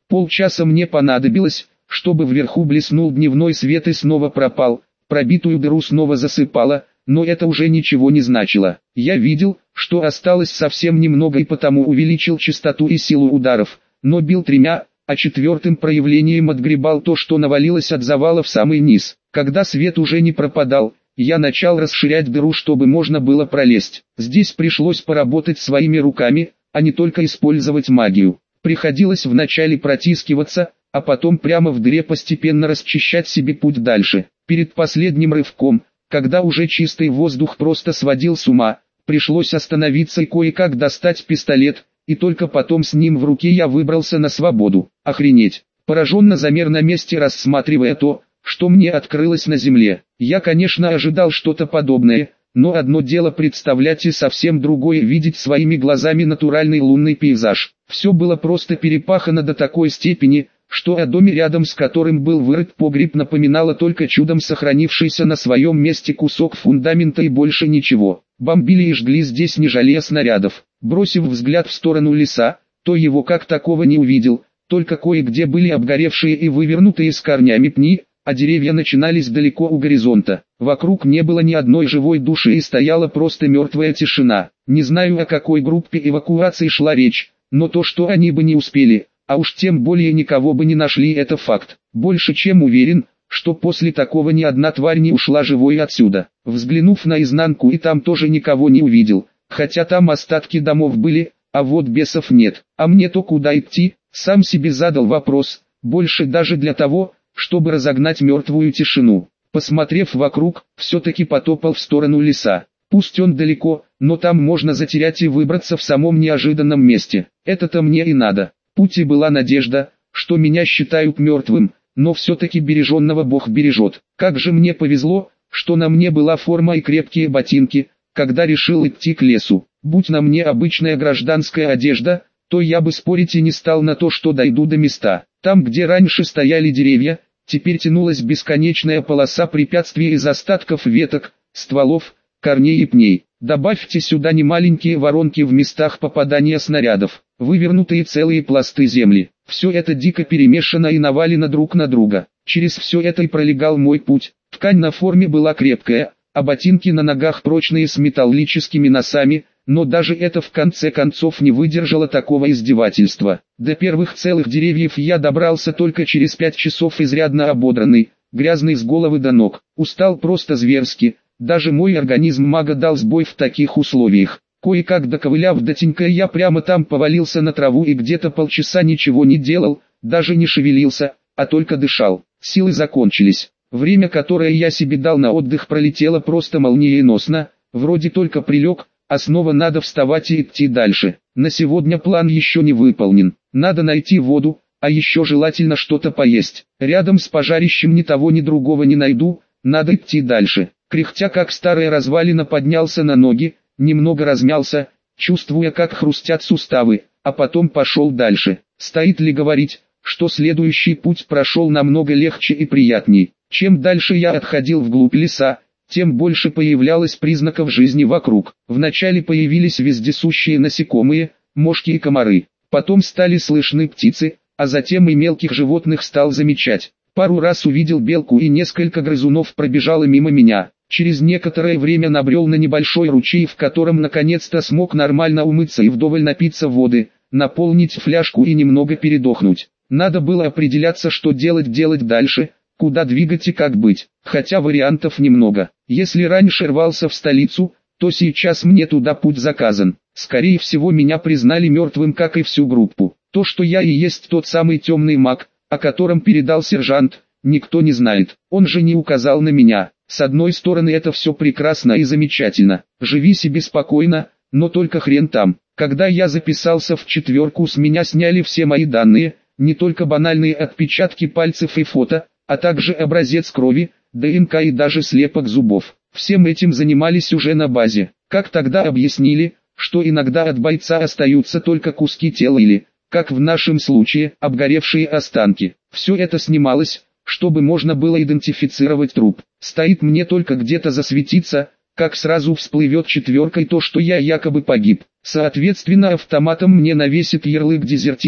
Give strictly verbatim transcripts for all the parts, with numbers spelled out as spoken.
Полчаса мне понадобилось, чтобы вверху блеснул дневной свет и снова пропал, пробитую дыру снова засыпало, но это уже ничего не значило. Я видел, что осталось совсем немного и потому увеличил частоту и силу ударов, но бил тремя, а четвертым проявлением отгребал то, что навалилось от завала в самый низ. Когда свет уже не пропадал, я начал расширять дыру, чтобы можно было пролезть. Здесь пришлось поработать своими руками, а не только использовать магию. Приходилось вначале протискиваться, а потом прямо в дыре постепенно расчищать себе путь дальше. Перед последним рывком, когда уже чистый воздух просто сводил с ума, пришлось остановиться и кое-как достать пистолет, и только потом с ним в руке я выбрался на свободу. Охренеть! Пораженно замер на месте, рассматривая то, что мне открылось на земле. Я, конечно, ожидал что-то подобное, но одно дело представлять и совсем другое видеть своими глазами натуральный лунный пейзаж. Все было просто перепахано до такой степени, что о доме, рядом с которым был вырыт погреб, напоминало только чудом сохранившийся на своем месте кусок фундамента и больше ничего. Бомбили и жгли здесь не жалея снарядов. Бросив взгляд в сторону леса, то его как такого не увидел, только кое-где были обгоревшие и вывернутые с корнями пни, а деревья начинались далеко у горизонта. Вокруг не было ни одной живой души и стояла просто мертвая тишина. Не знаю, о какой группе эвакуации шла речь, но то, что они бы не успели, а уж тем более никого бы не нашли, это факт. Больше чем уверен, что после такого ни одна тварь не ушла живой отсюда. Взглянув наизнанку, и там тоже никого не увидел, хотя там остатки домов были, а вот бесов нет. А мне-то куда идти? Сам себе задал вопрос, больше даже для того, чтобы разогнать мертвую тишину. Посмотрев вокруг, все-таки потопал в сторону леса. Пусть он далеко, но там можно затерять и выбраться в самом неожиданном месте. Это-то мне и надо. В пути была надежда, что меня считают мертвым, но все-таки береженного Бог бережет. Как же мне повезло, что на мне была форма и крепкие ботинки, когда решил идти к лесу. Будь на мне обычная гражданская одежда, то я бы спорить и не стал на то, что дойду до места. Там, где раньше стояли деревья, теперь тянулась бесконечная полоса препятствий из остатков веток, стволов, корней и пней. Добавьте сюда немаленькие воронки в местах попадания снарядов, вывернутые целые пласты земли. Все это дико перемешано и навалено друг на друга. Через все это и пролегал мой путь. Ткань на форме была крепкая, а ботинки на ногах прочные с металлическими носами, но даже это в конце концов не выдержало такого издевательства. До первых целых деревьев я добрался только через пять часов, изрядно ободранный, грязный с головы до ног. Устал просто зверски, даже мой организм мага дал сбой в таких условиях. Кое-как доковыляв до тенька, я прямо там повалился на траву и где-то полчаса ничего не делал, даже не шевелился, а только дышал. Силы закончились. Время, которое я себе дал на отдых, пролетело просто молниеносно, вроде только прилег, а снова надо вставать и идти дальше. На сегодня план еще не выполнен. Надо найти воду, а еще желательно что-то поесть. Рядом с пожарищем ни того ни другого не найду, надо идти дальше. Кряхтя как старая развалина, поднялся на ноги, немного размялся, чувствуя, как хрустят суставы, а потом пошел дальше. Стоит ли говорить, что следующий путь прошел намного легче и приятней. Чем дальше я отходил вглубь леса, тем больше появлялось признаков жизни вокруг. Вначале появились вездесущие насекомые, мошки и комары. Потом стали слышны птицы, а затем и мелких животных стал замечать. Пару раз увидел белку, и несколько грызунов пробежало мимо меня. Через некоторое время набрел на небольшой ручей, в котором наконец-то смог нормально умыться и вдоволь напиться воды, наполнить фляжку и немного передохнуть. Надо было определяться, что делать делать дальше, куда двигать и как быть, хотя вариантов немного. Если раньше рвался в столицу, то сейчас мне туда путь заказан. Скорее всего, меня признали мертвым, как и всю группу. То, что я и есть тот самый темный маг, о котором передал сержант, никто не знает. Он же не указал на меня. С одной стороны, это все прекрасно и замечательно. Живи себе спокойно, но только хрен там. Когда я записался в четверку, с меня сняли все мои данные, не только банальные отпечатки пальцев и фото, а также образец крови, ДНК и даже слепок зубов. Всем этим занимались уже на базе. Как тогда объяснили, что иногда от бойца остаются только куски тела или, как в нашем случае, обгоревшие останки. Все это снималось, чтобы можно было идентифицировать труп. Стоит мне только где-то засветиться, как сразу всплывет четверкой то, что я якобы погиб. Соответственно, автоматом мне навесит ярлык «дезертир»,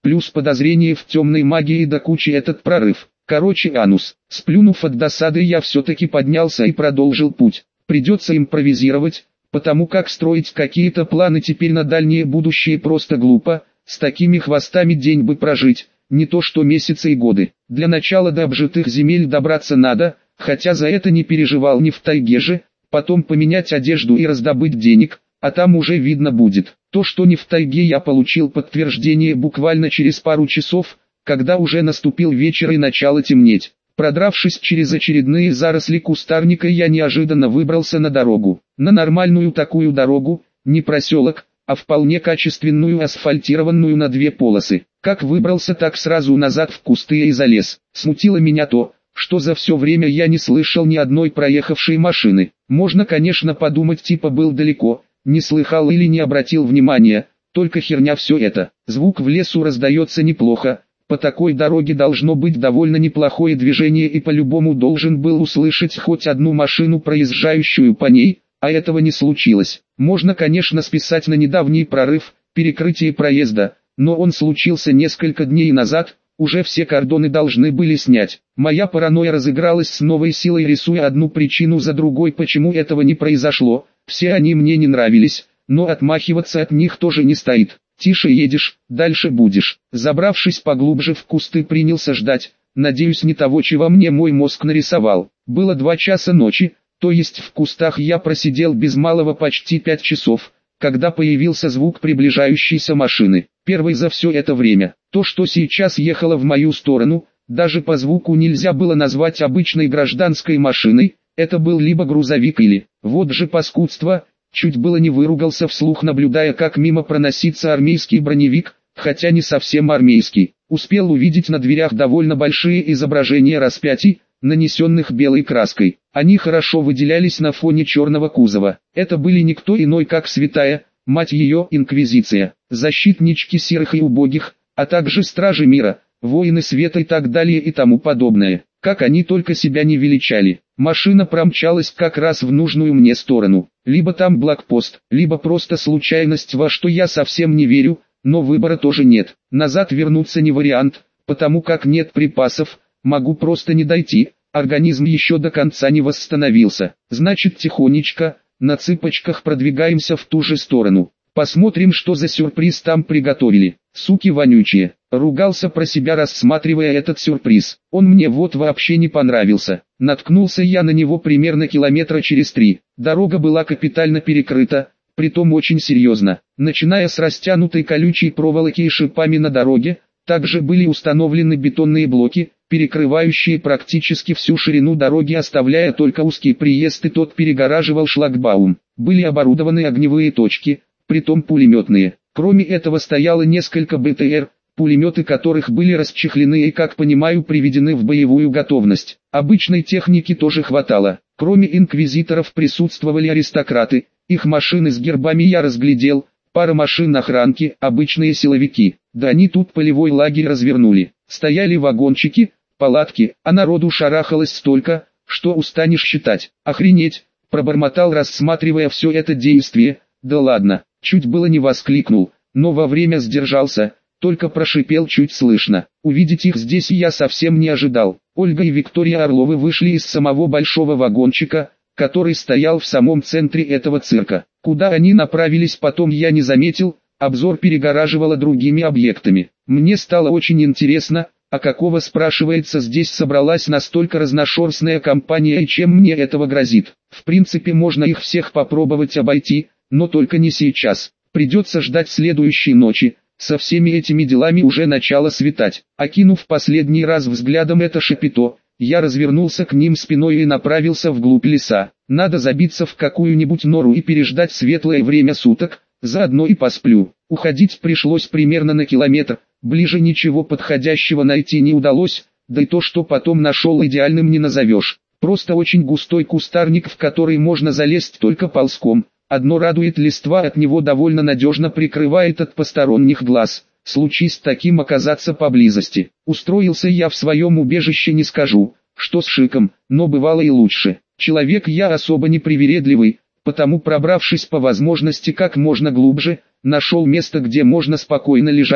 плюс подозрение в темной магии до кучи этот прорыв. Короче, анус. Сплюнув от досады, я все-таки поднялся и продолжил путь. Придется импровизировать, потому как строить какие-то планы теперь на дальнее будущее просто глупо, с такими хвостами день бы прожить, не то что месяцы и годы. Для начала до обжитых земель добраться надо, хотя за это не переживал ни в тайге же, потом поменять одежду и раздобыть денег, а там уже видно будет. То, что не в тайге, я получил подтверждение буквально через пару часов, когда уже наступил вечер и начало темнеть. Продравшись через очередные заросли кустарника, я неожиданно выбрался на дорогу. На нормальную такую дорогу, не проселок, а вполне качественную асфальтированную на две полосы. Как выбрался, так сразу назад в кусты и залез. Смутило меня то, что за все время я не слышал ни одной проехавшей машины. Можно, конечно, подумать, типа был далеко, не слыхал или не обратил внимания, только херня все это. Звук в лесу раздается неплохо, по такой дороге должно быть довольно неплохое движение, и по-любому должен был услышать хоть одну машину, проезжающую по ней, а этого не случилось. Можно, конечно, списать на недавний прорыв, перекрытие проезда, но он случился несколько дней назад, уже все кордоны должны были снять. Моя паранойя разыгралась с новой силой, рисуя одну причину за другой, почему этого не произошло. Все они мне не нравились, но отмахиваться от них тоже не стоит. Тише едешь, дальше будешь. Забравшись поглубже в кусты, принялся ждать, надеюсь, не того, чего мне мой мозг нарисовал. Было два часа ночи, то есть в кустах я просидел без малого почти пять часов, когда появился звук приближающейся машины. Первый за все это время. То, что сейчас ехало в мою сторону, даже по звуку нельзя было назвать обычной гражданской машиной, это был либо грузовик или, вот же паскудство, чуть было не выругался вслух, наблюдая, как мимо проносится армейский броневик, хотя не совсем армейский. Успел увидеть на дверях довольно большие изображения распятий, нанесенных белой краской. Они хорошо выделялись на фоне черного кузова. Это были никто иной, как святая, мать ее, инквизиция, защитнички серых и убогих, а также стражи мира, воины света и так далее и тому подобное. Как они только себя не величали. Машина промчалась как раз в нужную мне сторону. Либо там блокпост, либо просто случайность, во что я совсем не верю, но выбора тоже нет. Назад вернуться не вариант, потому как нет припасов, могу просто не дойти, организм еще до конца не восстановился. Значит, тихонечко, на цыпочках продвигаемся в ту же сторону. Посмотрим, что за сюрприз там приготовили. Суки вонючие. Ругался про себя, рассматривая этот сюрприз. Он мне вот вообще не понравился. Наткнулся я на него примерно километра через три. Дорога была капитально перекрыта, притом очень серьезно. Начиная с растянутой колючей проволоки и шипами на дороге, также были установлены бетонные блоки, перекрывающие практически всю ширину дороги, оставляя только узкий приезд, и тот перегораживал шлагбаум. Были оборудованы огневые точки, притом пулеметные. Кроме этого стояло несколько БТР, пулеметы которых были расчехлены и, как понимаю, приведены в боевую готовность. Обычной техники тоже хватало. Кроме инквизиторов присутствовали аристократы, их машины с гербами я разглядел, пара машин охранки, обычные силовики. Да они тут полевой лагерь развернули. Стояли вагончики, палатки, а народу шарахалось столько, что устанешь считать. Охренеть, пробормотал, рассматривая все это действие. Да ладно, чуть было не воскликнул, но во время сдержался, только прошипел чуть слышно. Увидеть их здесь я совсем не ожидал. Ольга и Виктория Орловы вышли из самого большого вагончика, который стоял в самом центре этого цирка. Куда они направились потом, я не заметил, обзор перегораживало другими объектами. Мне стало очень интересно, а какого, спрашивается, здесь собралась настолько разношерстная компания и чем мне этого грозит. В принципе, можно их всех попробовать обойти, но только не сейчас. Придется ждать следующей ночи. Со всеми этими делами уже начало светать. Окинув последний раз взглядом это шапито, я развернулся к ним спиной и направился вглубь леса. Надо забиться в какую-нибудь нору и переждать светлое время суток, заодно и посплю. Уходить пришлось примерно на километр, ближе ничего подходящего найти не удалось, да и то, что потом нашел, идеальным не назовешь. Просто очень густой кустарник, в который можно залезть только ползком. Одно радует, листва от него довольно надежно прикрывает от посторонних глаз. Случись таким оказаться поблизости. Устроился я в своем убежище, не скажу, что с шиком, но бывало и лучше. Человек я особо не привередливый, потому, пробравшись по возможности как можно глубже, нашел место, где можно спокойно лежать,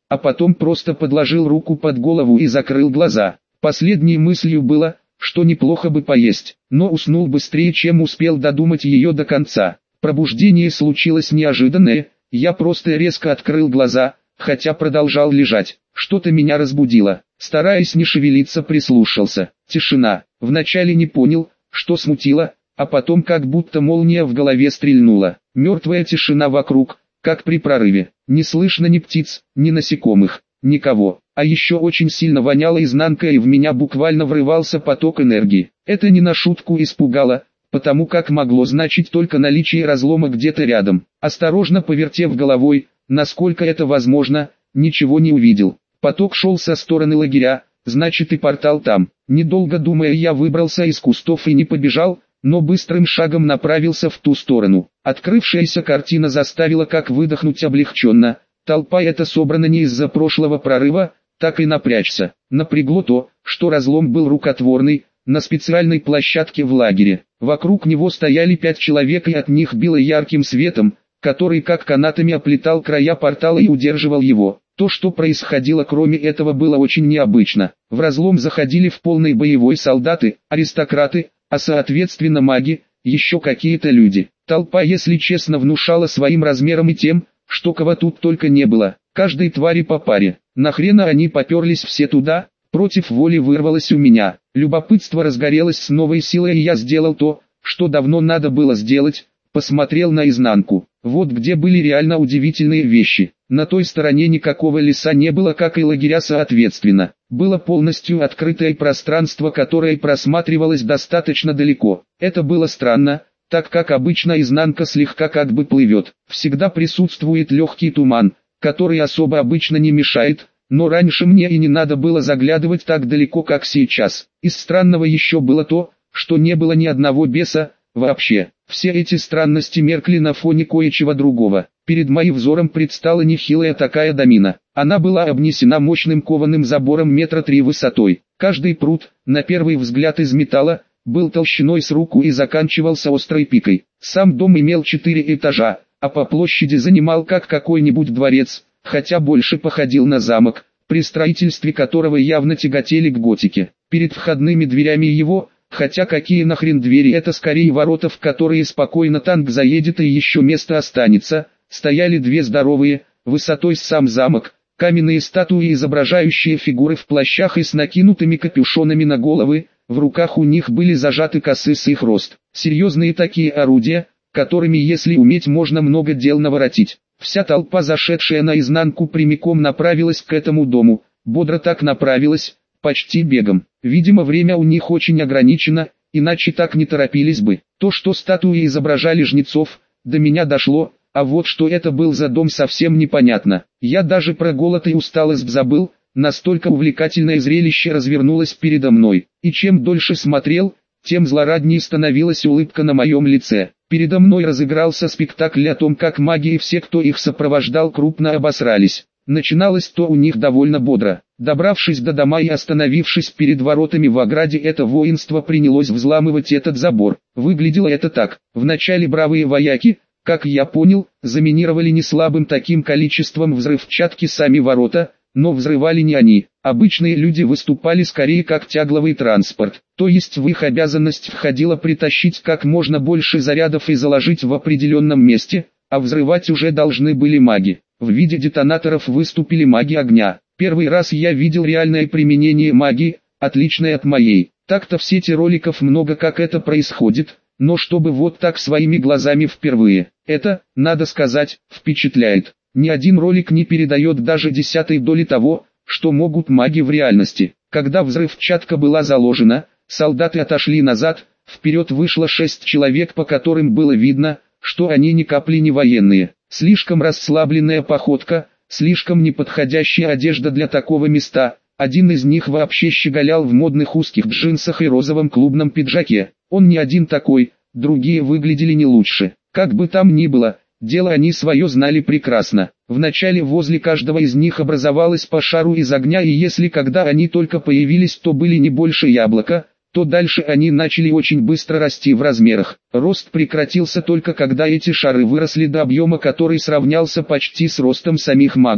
а потом просто подложил руку под голову и закрыл глаза. Последней мыслью было, что неплохо бы поесть, но уснул быстрее, чем успел додумать ее до конца. Пробуждение случилось неожиданное, я просто резко открыл глаза, хотя продолжал лежать. Что-то меня разбудило. Стараясь не шевелиться, прислушался. Тишина. Вначале не понял, что смутило, а потом как будто молния в голове стрельнула. Мертвая тишина вокруг, как при прорыве. Не слышно ни птиц, ни насекомых, никого. А еще очень сильно воняло изнанкой, и в меня буквально врывался поток энергии. Это не на шутку испугало, потому как могло значить только наличие разлома где-то рядом. Осторожно повертев головой, насколько это возможно, ничего не увидел. Поток шел со стороны лагеря, значит и портал там. Недолго думая, я выбрался из кустов и не побежал, но быстрым шагом направился в ту сторону. Открывшаяся картина заставила как выдохнуть облегченно. Толпа эта собрана не из-за прошлого прорыва, так и напрячься. Напрягло то, что разлом был рукотворный, на специальной площадке в лагере. Вокруг него стояли пять человек, и от них било ярким светом, который как канатами оплетал края портала и удерживал его. То, что происходило кроме этого, было очень необычно. В разлом заходили в полной боевой солдаты, аристократы, а соответственно маги, еще какие-то люди. Толпа, если честно, внушала своим размером и тем, что кого тут только не было. Каждой твари по паре. Нахрена они поперлись все туда? Против воли вырвалось у меня. Любопытство разгорелось с новой силой, и я сделал то, что давно надо было сделать. Посмотрел наизнанку. Вот где были реально удивительные вещи. На той стороне никакого леса не было, как и лагеря соответственно. Было полностью открытое пространство, которое просматривалось достаточно далеко. Это было странно, так как обычно изнанка слегка как бы плывет. Всегда присутствует легкий туман, который особо обычно не мешает, но раньше мне и не надо было заглядывать так далеко, как сейчас. Из странного еще было то, что не было ни одного беса, вообще. Все эти странности меркли на фоне кое-чего другого. Перед моим взором предстала нехилая такая домина. Она была обнесена мощным кованым забором метра три высотой. Каждый прут, на первый взгляд из металла, был толщиной с руку и заканчивался острой пикой. Сам дом имел четыре этажа, а по площади занимал как какой-нибудь дворец, хотя больше походил на замок, при строительстве которого явно тяготели к готике. Перед входными дверями его, хотя какие нахрен двери, это скорее ворота, в которые спокойно танк заедет и еще место останется, стояли две здоровые, высотой с сам замок, каменные статуи, изображающие фигуры в плащах и с накинутыми капюшонами на головы. В руках у них были зажаты косы с их рост. Серьезные такие орудия, которыми, если уметь, можно много дел наворотить. Вся толпа, зашедшая наизнанку, прямиком направилась к этому дому. Бодро так направилась, почти бегом. Видимо, время у них очень ограничено, иначе так не торопились бы. То, что статуи изображали жнецов, до меня дошло, а вот что это был за дом, совсем непонятно. Я даже про голод и усталость забыл. Настолько увлекательное зрелище развернулось передо мной, и чем дольше смотрел, тем злораднее становилась улыбка на моем лице. Передо мной разыгрался спектакль о том, как маги и все, кто их сопровождал, крупно обосрались. Начиналось то у них довольно бодро. Добравшись до дома и остановившись перед воротами в ограде, это воинство принялось взламывать этот забор. Выглядело это так: вначале бравые вояки, как я понял, заминировали неслабым таким количеством взрывчатки сами ворота, но взрывали не они. Обычные люди выступали скорее как тягловый транспорт, то есть в их обязанность входило притащить как можно больше зарядов и заложить в определенном месте, а взрывать уже должны были маги. В виде детонаторов выступили маги огня. Первый раз я видел реальное применение магии, отличное от моей. Так-то в сети роликов много, как это происходит, но чтобы вот так своими глазами впервые, это, надо сказать, впечатляет. Ни один ролик не передает даже десятой доли того, что могут маги в реальности. Когда взрывчатка была заложена, солдаты отошли назад, вперед вышло шесть человек, по которым было видно, что они ни капли не военные. Слишком расслабленная походка, слишком неподходящая одежда для такого места. Один из них вообще щеголял в модных узких джинсах и розовом клубном пиджаке. Он не один такой, другие выглядели не лучше. Как бы там ни было, дело они свое знали прекрасно. Вначале возле каждого из них образовалось по шару из огня, и если когда они только появились, то были не больше яблока, то дальше они начали очень быстро расти в размерах. Рост прекратился только когда эти шары выросли до объема, который сравнялся почти с ростом самих магов.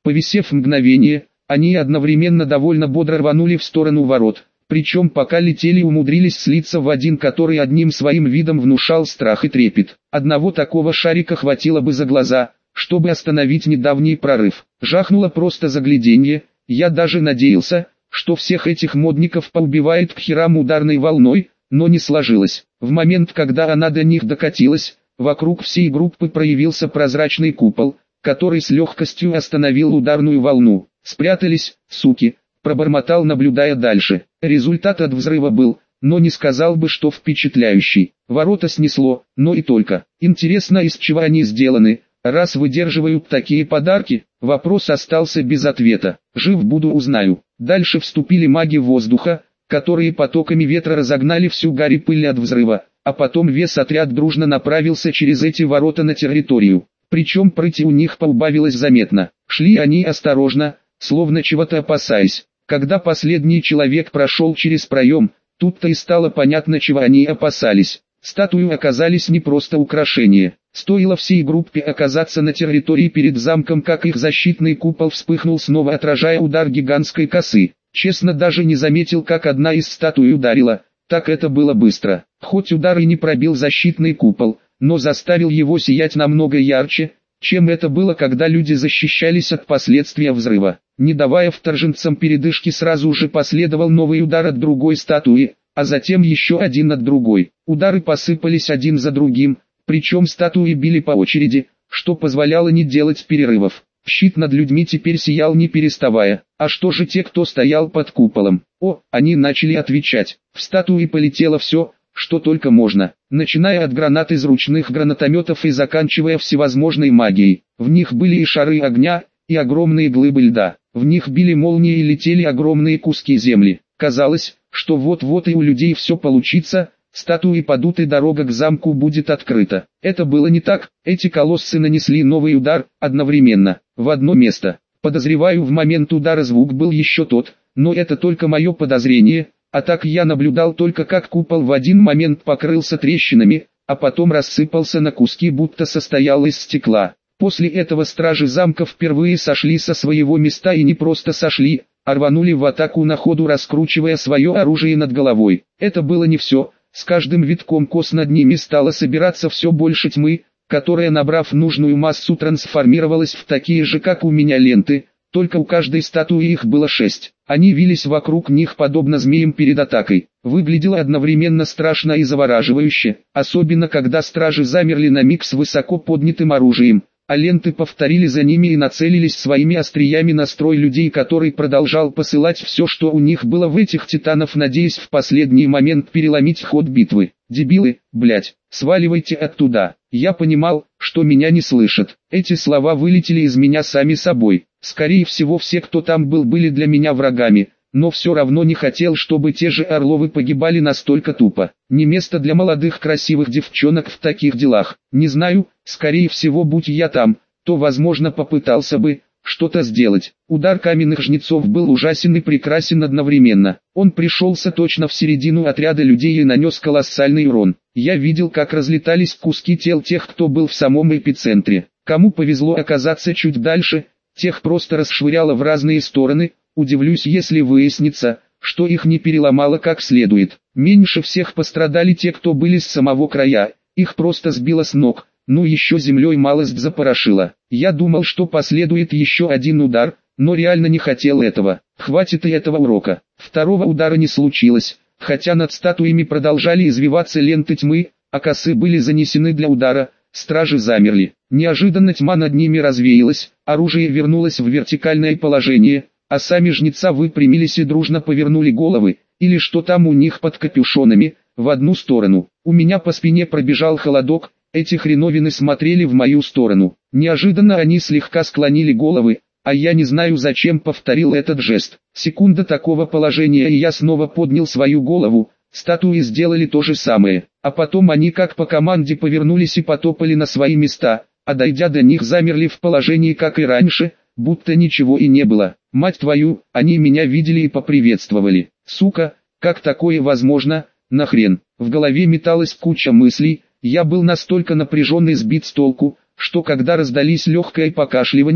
Повисев мгновение, они одновременно довольно бодро рванули в сторону ворот. Причем пока летели, умудрились слиться в один, который одним своим видом внушал страх и трепет. Одного такого шарика хватило бы за глаза, чтобы остановить недавний прорыв. Жахнуло просто загляденье. Я даже надеялся, что всех этих модников поубивает к херам ударной волной, но не сложилось. В момент, когда она до них докатилась, вокруг всей группы проявился прозрачный купол, который с легкостью остановил ударную волну. «Спрятались, суки», пробормотал, наблюдая дальше. Результат от взрыва был, но не сказал бы, что впечатляющий. Ворота снесло, но и только. Интересно, из чего они сделаны, раз выдерживают такие подарки? Вопрос остался без ответа. Жив буду, узнаю. Дальше вступили маги воздуха, которые потоками ветра разогнали всю гарь и пыль от взрыва, а потом весь отряд дружно направился через эти ворота на территорию. Причем прыти у них поубавилось заметно. Шли они осторожно, словно чего-то опасаясь. Когда последний человек прошел через проем, тут-то и стало понятно, чего они опасались. Статуи оказались не просто украшения. Стоило всей группе оказаться на территории перед замком, как их защитный купол вспыхнул снова, отражая удар гигантской косы. Честно, даже не заметил, как одна из статуй ударила, так это было быстро. Хоть удар и не пробил защитный купол, но заставил его сиять намного ярче, чем это было, когда люди защищались от последствий взрыва. Не давая вторженцам передышки, сразу же последовал новый удар от другой статуи, а затем еще один от другой. Удары посыпались один за другим, причем статуи били по очереди, что позволяло не делать перерывов. Щит над людьми теперь сиял не переставая. А что же те, кто стоял под куполом? О, они начали отвечать. В статуи полетело все, что только можно, начиная от гранат из ручных гранатометов и заканчивая всевозможной магией. В них были и шары огня, и огромные глыбы льда. В них били молнии и летели огромные куски земли. Казалось, что вот-вот и у людей все получится, статуи падут и дорога к замку будет открыта. Это было не так. Эти колоссы нанесли новый удар, одновременно, в одно место. Подозреваю, в момент удара звук был еще тот, но это только мое подозрение, а так я наблюдал только, как купол в один момент покрылся трещинами, а потом рассыпался на куски, будто состоял из стекла. После этого стражи замка впервые сошли со своего места, и не просто сошли, а рванули в атаку на ходу, раскручивая свое оружие над головой. Это было не все. С каждым витком кос над ними стало собираться все больше тьмы, которая, набрав нужную массу, трансформировалась в такие же, как у меня, ленты, только у каждой статуи их было шесть. Они вились вокруг них подобно змеям перед атакой. Выглядело одновременно страшно и завораживающе, особенно когда стражи замерли на миг с высоко поднятым оружием, а ленты повторили за ними и нацелились своими остриями на строй людей, который продолжал посылать все, что у них было в этих титанов, надеясь в последний момент переломить ход битвы. «Дебилы, блять, сваливайте оттуда». Я понимал, что меня не слышат. Эти слова вылетели из меня сами собой. Скорее всего, все, кто там был, были для меня врагами, но все равно не хотел, чтобы те же Орловы погибали настолько тупо. Не место для молодых красивых девчонок в таких делах. Не знаю, скорее всего, будь я там, то, возможно, попытался бы что-то сделать. Удар каменных жнецов был ужасен и прекрасен одновременно. Он пришелся точно в середину отряда людей и нанес колоссальный урон. Я видел, как разлетались куски тел тех, кто был в самом эпицентре. Кому повезло оказаться чуть дальше, тех просто расшвыряло в разные стороны. Удивлюсь, если выяснится, что их не переломало как следует. Меньше всех пострадали те, кто были с самого края, их просто сбило с ног, ну еще землей малость запорошило. Я думал, что последует еще один удар, но реально не хотел этого. Хватит и этого урока. Второго удара не случилось, хотя над статуями продолжали извиваться ленты тьмы, а косы были занесены для удара. Стражи замерли. Неожиданно тьма над ними развеялась, оружие вернулось в вертикальное положение, а сами жнеца выпрямились и дружно повернули головы, или что там у них под капюшонами, в одну сторону. У меня по спине пробежал холодок, эти хреновины смотрели в мою сторону. Неожиданно они слегка склонили головы, а я не знаю зачем повторил этот жест. Секунда такого положения, и я снова поднял свою голову. Статуи сделали то же самое, а потом они как по команде повернулись и потопали на свои места, а дойдя до них замерли в положении как и раньше, будто ничего и не было. Мать твою, они меня видели и поприветствовали. Сука, как такое возможно, нахрен? В голове металась куча мыслей, я был настолько напряжен и сбит с толку, что когда раздались легкое покашливание,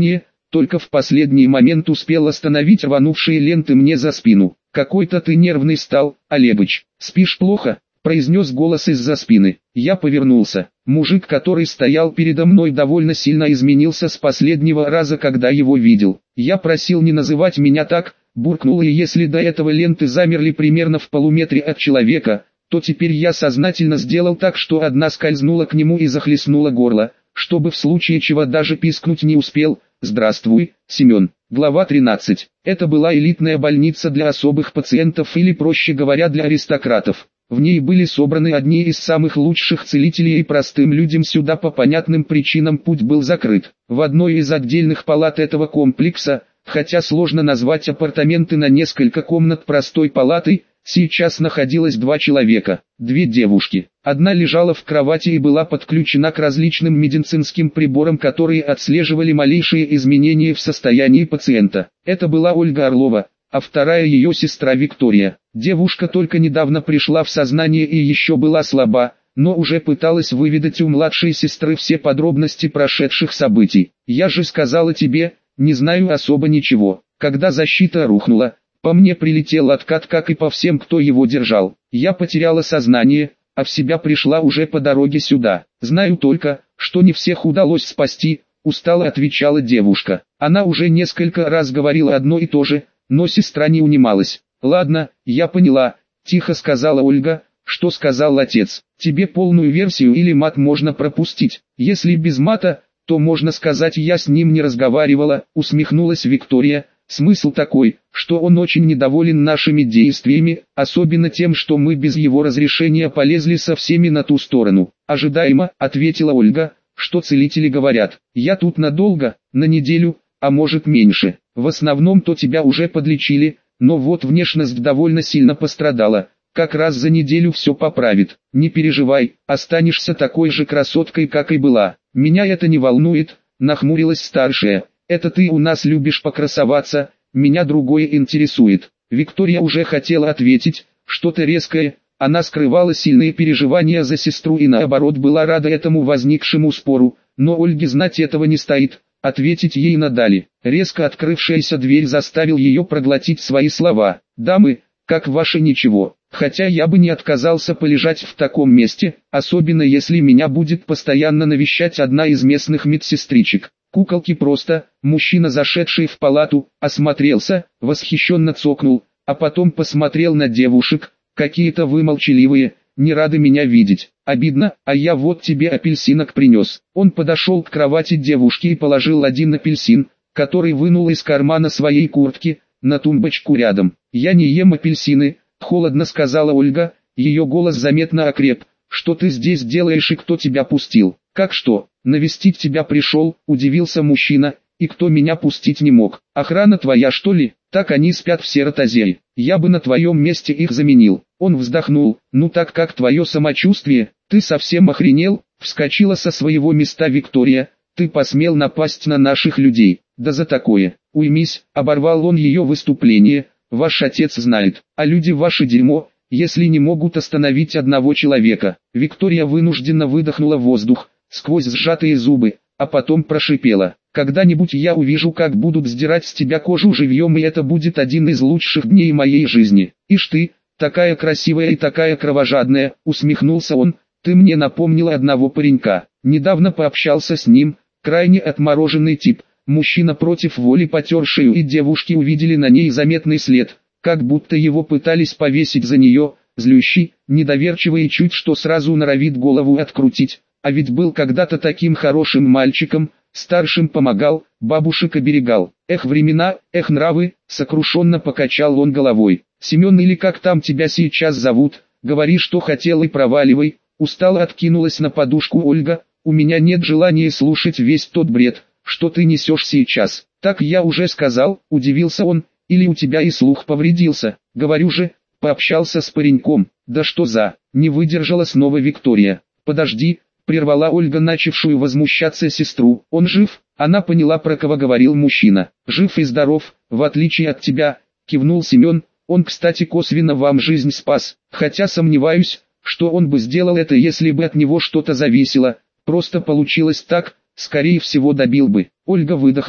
только в последний момент успел остановить рванувшие ленты мне за спину. «Какой-то ты нервный стал, Олегович. Спишь плохо?» — произнес голос из-за спины. Я повернулся. Мужик, который стоял передо мной, довольно сильно изменился с последнего раза, когда его видел. Я просил не называть меня так, буркнул, и если до этого ленты замерли примерно в полуметре от человека, то теперь я сознательно сделал так, что одна скользнула к нему и захлестнула горло, чтобы в случае чего даже пискнуть не успел. «Здравствуй, Семен». Глава тринадцать. Это была элитная больница для особых пациентов, или, проще говоря, для аристократов. В ней были собраны одни из самых лучших целителей, и простым людям сюда по понятным причинам путь был закрыт. В одной из отдельных палат этого комплекса, хотя сложно назвать апартаменты на несколько комнат простой палатой, сейчас находилось два человека, две девушки. Одна лежала в кровати и была подключена к различным медицинским приборам, которые отслеживали малейшие изменения в состоянии пациента. Это была Ольга Орлова, а вторая ее сестра Виктория. Девушка только недавно пришла в сознание и еще была слаба, но уже пыталась выведать у младшей сестры все подробности прошедших событий. «Я же сказала тебе, не знаю особо ничего». Когда защита рухнула, по мне прилетел откат, как и по всем, кто его держал. Я потеряла сознание, а в себя пришла уже по дороге сюда. «Знаю только, что не всех удалось спасти», — устало отвечала девушка. Она уже несколько раз говорила одно и то же, но сестра не унималась. «Ладно, я поняла», — тихо сказала Ольга. «Что сказал отец? Тебе полную версию или мат можно пропустить? Если без мата, то можно сказать, я с ним не разговаривала», — усмехнулась Виктория. «Смысл такой, что он очень недоволен нашими действиями, особенно тем, что мы без его разрешения полезли со всеми на ту сторону». «Ожидаемо», — ответила Ольга. «Что целители говорят? Я тут надолго, на неделю, а может меньше. В основном-то тебя уже подлечили, но вот внешность довольно сильно пострадала. Как раз за неделю все поправит. Не переживай, останешься такой же красоткой, как и была». «Меня это не волнует», — нахмурилась старшая. «Это ты у нас любишь покрасоваться, меня другое интересует». Виктория уже хотела ответить что-то резкое, она скрывала сильные переживания за сестру и наоборот была рада этому возникшему спору, но Ольге знать этого не стоит, ответить ей надали. Резко открывшаяся дверь заставил ее проглотить свои слова. «Дамы, как ваше ничего? Хотя я бы не отказался полежать в таком месте, особенно если меня будет постоянно навещать одна из местных медсестричек». «Куколки просто», мужчина, зашедший в палату, осмотрелся, восхищенно цокнул, а потом посмотрел на девушек. «Какие-то вы молчаливые, не рады меня видеть. Обидно, а я вот тебе апельсинок принес». Он подошел к кровати девушки и положил один апельсин, который вынул из кармана своей куртки, на тумбочку рядом. «Я не ем апельсины», — холодно сказала Ольга, ее голос заметно окреп. «Что ты здесь делаешь и кто тебя пустил?» «Как что? Навестить тебя пришел», — удивился мужчина. «И кто меня пустить не мог? Охрана твоя, что ли? Так они спят все ротозеи. Я бы на твоем месте их заменил». Он вздохнул. «Ну так как твое самочувствие? Ты совсем охренел?» Вскочила со своего места Виктория. «Ты посмел напасть на наших людей. Да за такое. Уймись», — оборвал он ее выступление. «Ваш отец знает, а люди ваше дерьмо, если не могут остановить одного человека». Виктория вынужденно выдохнула воздух сквозь сжатые зубы, а потом прошипела: «Когда-нибудь я увижу, как будут сдирать с тебя кожу живьем, и это будет один из лучших дней моей жизни». «Ишь ты, такая красивая и такая кровожадная», — усмехнулся он. «Ты мне напомнила одного паренька. Недавно пообщался с ним, крайне отмороженный тип». Мужчина против воли потер шею, и девушки увидели на ней заметный след, как будто его пытались повесить за нее. Злющий, недоверчивый и чуть что сразу норовит голову открутить. А ведь был когда-то таким хорошим мальчиком, старшим помогал, бабушек оберегал. Эх времена, эх нравы, сокрушенно покачал он головой. «Семен, или как там тебя сейчас зовут, говори, что хотел и проваливай». Устало откинулась на подушку Ольга. «У меня нет желания слушать весь тот бред, что ты несешь сейчас». «Так я уже сказал», — удивился он. «Или у тебя и слух повредился?» «Говорю же, пообщался с пареньком». «Да что за...» — не выдержала снова Виктория. «Подожди», — прервала Ольга начавшую возмущаться сестру. «Он жив?» Она поняла, про кого говорил мужчина. «Жив и здоров, в отличие от тебя», — кивнул Семен. «Он, кстати, косвенно вам жизнь спас, хотя сомневаюсь, что он бы сделал это, если бы от него что-то зависело. Просто получилось так, скорее всего добил бы». Ольга выдохнула.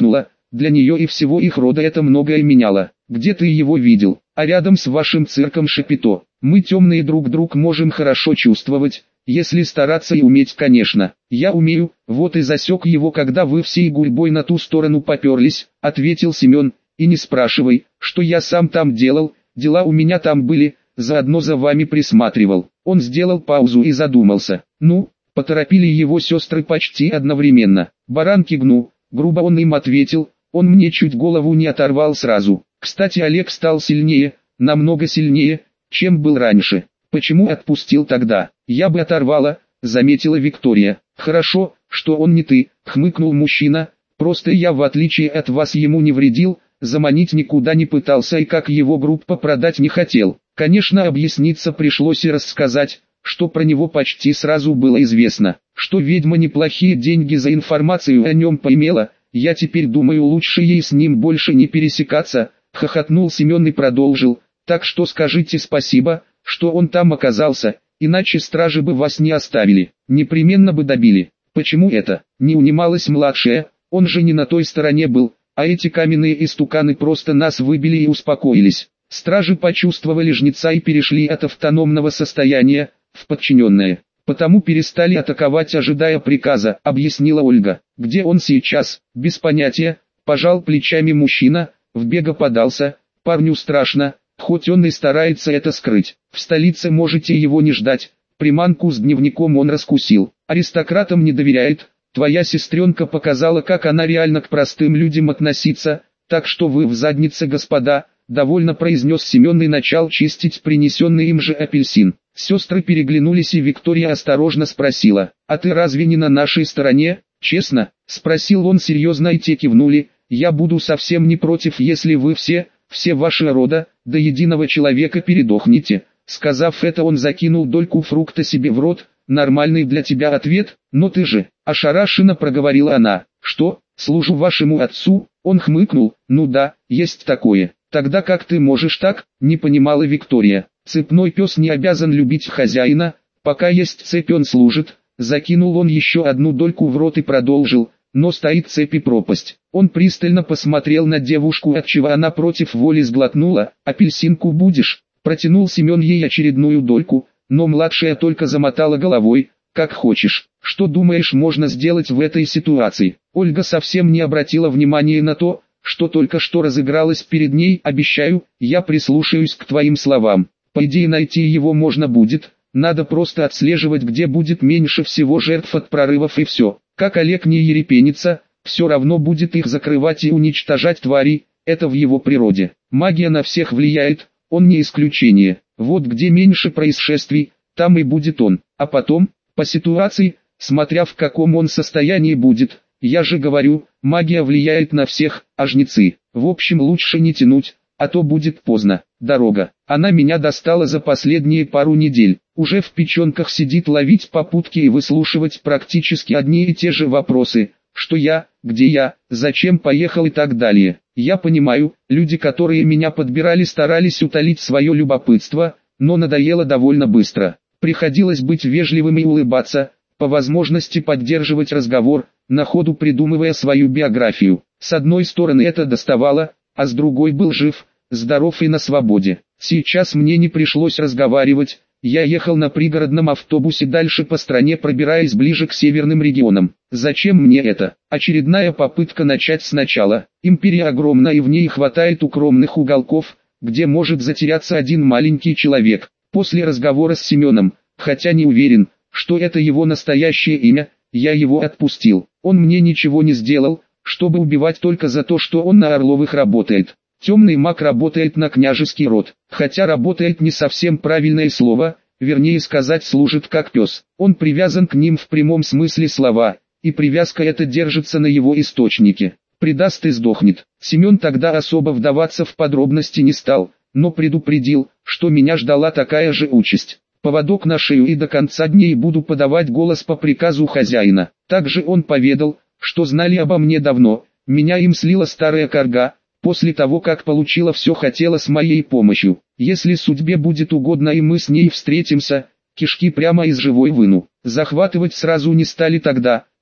Для нее и всего их рода это многое меняло. Где ты его видел? А рядом с вашим цирком Шапито. Мы темные друг друг можем хорошо чувствовать, если стараться и уметь, конечно. Я умею, вот и засек его, когда вы всей гурьбой на ту сторону поперлись, ответил Семен. И не спрашивай, что я сам там делал, дела у меня там были, заодно за вами присматривал. Он сделал паузу и задумался. Ну, поторопили его сестры почти одновременно. Баран кивнул, грубо он им ответил, он мне чуть голову не оторвал сразу. Кстати, Олег стал сильнее, намного сильнее, чем был раньше. Почему отпустил тогда? Я бы оторвала, заметила Виктория. Хорошо, что он не ты, хмыкнул мужчина, просто я в отличие от вас ему не вредил, заманить никуда не пытался и как его группа продать не хотел. Конечно, объясниться пришлось и рассказать, что про него почти сразу было известно, что ведьма неплохие деньги за информацию о нем поимела, я теперь думаю, лучше ей с ним больше не пересекаться, хохотнул Семен и продолжил, так что скажите спасибо, что он там оказался, иначе стражи бы вас не оставили, непременно бы добили. Почему это? Не унималась младшая, он же не на той стороне был, а эти каменные истуканы просто нас выбили и успокоились. Стражи почувствовали жнеца и перешли от автономного состояния в подчиненное. Потому перестали атаковать, ожидая приказа, объяснила Ольга. Где он сейчас? Без понятия, пожал плечами мужчина, в бега подался, парню страшно, хоть он и старается это скрыть. В столице можете его не ждать, приманку с дневником он раскусил. Аристократам не доверяет, твоя сестренка показала, как она реально к простым людям относится, так что вы в заднице, господа, довольно произнес Семен и начал чистить принесенный им же апельсин. Сестры переглянулись, и Виктория осторожно спросила, «А ты разве не на нашей стороне, честно?» Спросил он серьезно, и те кивнули, «Я буду совсем не против, если вы все, все ваши рода, до единого человека передохнете». Сказав это, он закинул дольку фрукта себе в рот, «Нормальный для тебя ответ, но ты же», ошарашенно проговорила она, «Что, служу вашему отцу?» Он хмыкнул, «Ну да, есть такое». «Тогда как ты можешь так?» — не понимала Виктория. «Цепной пес не обязан любить хозяина, пока есть цепь он служит». Закинул он еще одну дольку в рот и продолжил, «Но стоит цепь и пропасть». Он пристально посмотрел на девушку, отчего она против воли сглотнула. «Апельсинку будешь?» Протянул Семен ей очередную дольку, но младшая только замотала головой, «Как хочешь». «Что думаешь можно сделать в этой ситуации?» Ольга совсем не обратила внимания на то, что только что разыгралось перед ней. «Обещаю, я прислушаюсь к твоим словам. По идее найти его можно будет, надо просто отслеживать, где будет меньше всего жертв от прорывов, и все. Как Олег не ерепенится, все равно будет их закрывать и уничтожать твари, это в его природе. Магия на всех влияет, он не исключение. Вот где меньше происшествий, там и будет он. А потом, по ситуации, смотря в каком он состоянии будет. Я же говорю, магия влияет на всех, а жнецы. В общем, лучше не тянуть, а то будет поздно. Дорога. Она меня достала за последние пару недель. Уже в печенках сидит ловить попутки и выслушивать практически одни и те же вопросы. Что я, где я, зачем поехал и так далее. Я понимаю, люди, которые меня подбирали, старались утолить свое любопытство, но надоело довольно быстро. Приходилось быть вежливым и улыбаться, по возможности поддерживать разговор, на ходу придумывая свою биографию. С одной стороны это доставало, а с другой был жив, здоров и на свободе. Сейчас мне не пришлось разговаривать, я ехал на пригородном автобусе дальше по стране, пробираясь ближе к северным регионам. Зачем мне это? Очередная попытка начать сначала. Империя огромна, и в ней хватает укромных уголков, где может затеряться один маленький человек. После разговора с Семеном, хотя не уверен, что это его настоящее имя, я его отпустил. Он мне ничего не сделал, чтобы убивать только за то, что он на Орловых работает. Темный маг работает на княжеский род, хотя работает не совсем правильное слово, вернее сказать, служит как пес. Он привязан к ним в прямом смысле слова, и привязка эта держится на его источнике. Предаст и сдохнет. Семен тогда особо вдаваться в подробности не стал, но предупредил, что меня ждала такая же участь. Поводок на шею, и до конца дней буду подавать голос по приказу хозяина. Также он поведал, что знали обо мне давно, меня им слила старая карга, после того как получила все, хотела с моей помощью. Если судьбе будет угодно и мы с ней встретимся, кишки прямо из живой выну. Захватывать сразу не стали тогда,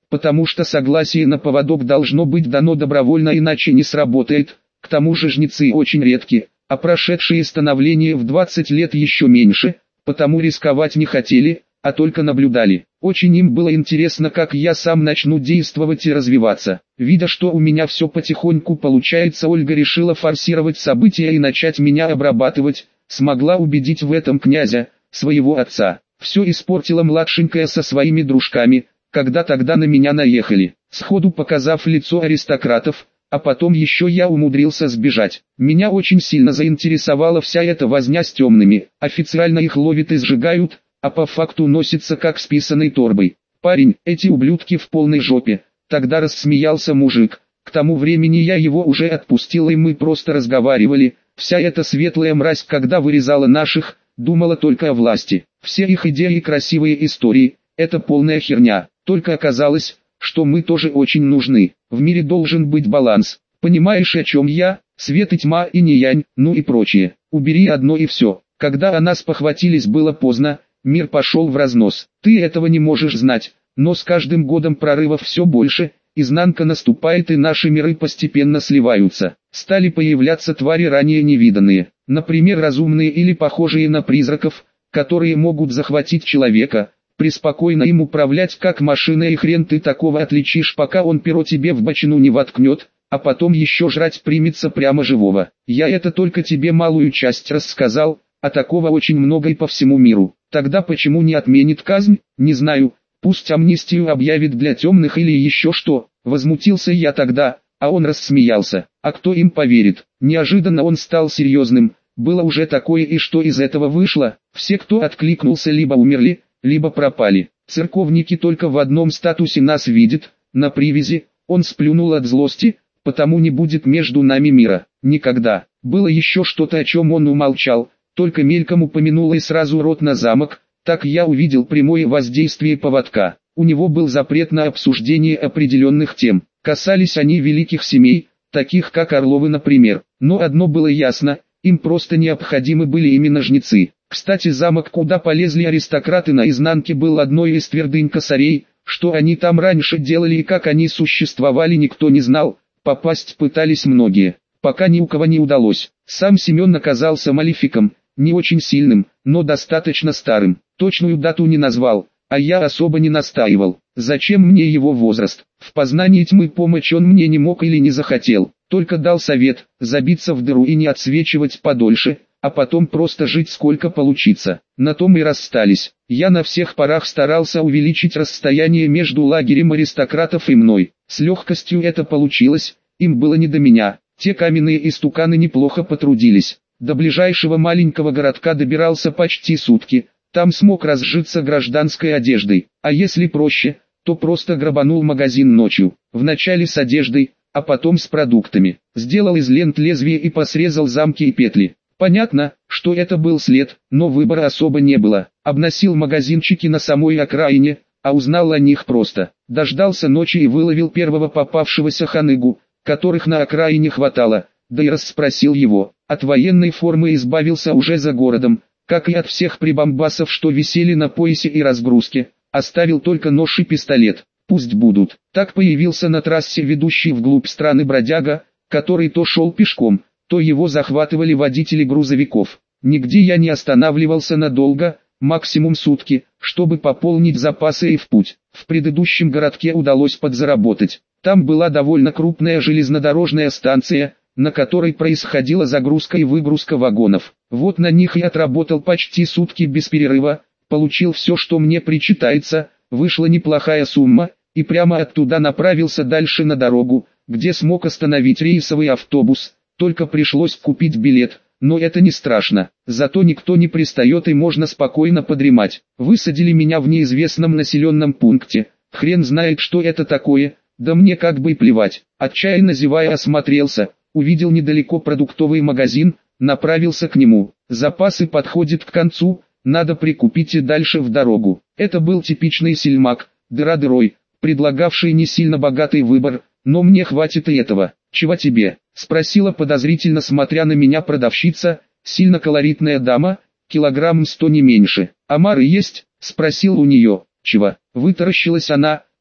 потому что согласие на поводок должно быть дано добровольно, иначе не сработает. К тому же жнецы очень редки, а прошедшие становление в двадцать лет еще меньше, потому рисковать не хотели, а только наблюдали. Очень им было интересно, как я сам начну действовать и развиваться. Видя, что у меня все потихоньку получается, Ольга решила форсировать события и начать меня обрабатывать. Смогла убедить в этом князя, своего отца. Все испортила младшенькая со своими дружками, когда тогда на меня наехали, сходу показав лицо аристократов, а потом еще я умудрился сбежать. Меня очень сильно заинтересовала вся эта возня с темными. Официально их ловят и сжигают, а по факту носится как с писаной торбой. Парень, эти ублюдки в полной жопе. Тогда рассмеялся мужик. К тому времени я его уже отпустил, и мы просто разговаривали. Вся эта светлая мразь, когда вырезала наших, думала только о власти. Все их идеи и красивые истории – это полная херня. Только оказалось, что мы тоже очень нужны. В мире должен быть баланс. Понимаешь, о чем я? Свет и тьма и неянь, ну и прочее. Убери одно и все. Когда о нас похватились, было поздно. Мир пошел в разнос. Ты этого не можешь знать, но с каждым годом прорывов все больше, изнанка наступает и наши миры постепенно сливаются. Стали появляться твари ранее невиданные, например разумные или похожие на призраков, которые могут захватить человека, преспокойно им управлять как машина, и хрен ты такого отличишь, пока он перо тебе в бочину не воткнет, а потом еще жрать примется прямо живого. Я это только тебе малую часть рассказал, а такого очень много и по всему миру. Тогда почему не отменит казнь? Не знаю, пусть амнистию объявит для темных или еще что. Возмутился я тогда, а он рассмеялся. А кто им поверит? Неожиданно он стал серьезным. Было уже такое, и что из этого вышло? Все, кто откликнулся, либо умерли, либо пропали. Церковники только в одном статусе нас видят, на привязи. Он сплюнул от злости, потому не будет между нами мира. Никогда. Было еще что-то, о чем он умолчал. Только мельком упомянул и сразу рот на замок. Так я увидел прямое воздействие поводка. У него был запрет на обсуждение определенных тем. Касались они великих семей, таких как Орловы, например. Но одно было ясно, им просто необходимы были именно жнецы. Кстати, замок, куда полезли аристократы наизнанке, был одной из твердынь косарей. Что они там раньше делали и как они существовали, никто не знал. Попасть пытались многие, пока ни у кого не удалось. Сам Семен оказался малефиком. Не очень сильным, но достаточно старым. Точную дату не назвал, а я особо не настаивал. Зачем мне его возраст? В познании тьмы помочь он мне не мог или не захотел. Только дал совет, забиться в дыру и не отсвечивать подольше, а потом просто жить сколько получится. На том и расстались. Я на всех парах старался увеличить расстояние между лагерем аристократов и мной. С легкостью это получилось, им было не до меня. Те каменные истуканы неплохо потрудились. До ближайшего маленького городка добирался почти сутки, там смог разжиться гражданской одеждой, а если проще, то просто грабанул магазин ночью, вначале с одеждой, а потом с продуктами, сделал из лент лезвие и посрезал замки и петли. Понятно, что это был след, но выбора особо не было, обносил магазинчики на самой окраине, а узнал о них просто, дождался ночи и выловил первого попавшегося ханыгу, которых на окраине хватало, да и расспросил его. От военной формы избавился уже за городом, как и от всех прибамбасов, что висели на поясе и разгрузке, оставил только нож и пистолет. Пусть будут. Так появился на трассе, ведущей вглубь страны, бродяга, который то шел пешком, то его захватывали водители грузовиков. Нигде я не останавливался надолго, максимум сутки, чтобы пополнить запасы и в путь. В предыдущем городке удалось подзаработать. Там была довольно крупная железнодорожная станция, на которой происходила загрузка и выгрузка вагонов. Вот на них и отработал почти сутки без перерыва, получил все, что мне причитается, вышла неплохая сумма, и прямо оттуда направился дальше на дорогу, где смог остановить рейсовый автобус, только пришлось купить билет, но это не страшно, зато никто не пристает и можно спокойно подремать. Высадили меня в неизвестном населенном пункте, хрен знает, что это такое, да мне как бы и плевать. Отчаянно зевая осмотрелся, увидел недалеко продуктовый магазин, направился к нему. Запасы подходят к концу, надо прикупить и дальше в дорогу. Это был типичный сельмак, дыра дырой, предлагавший не сильно богатый выбор, но мне хватит и этого. «Чего тебе?» — спросила подозрительно, смотря на меня продавщица, сильно колоритная дама, килограмм сто не меньше. «Омары есть?» — спросил у нее. «Чего?» — вытаращилась она,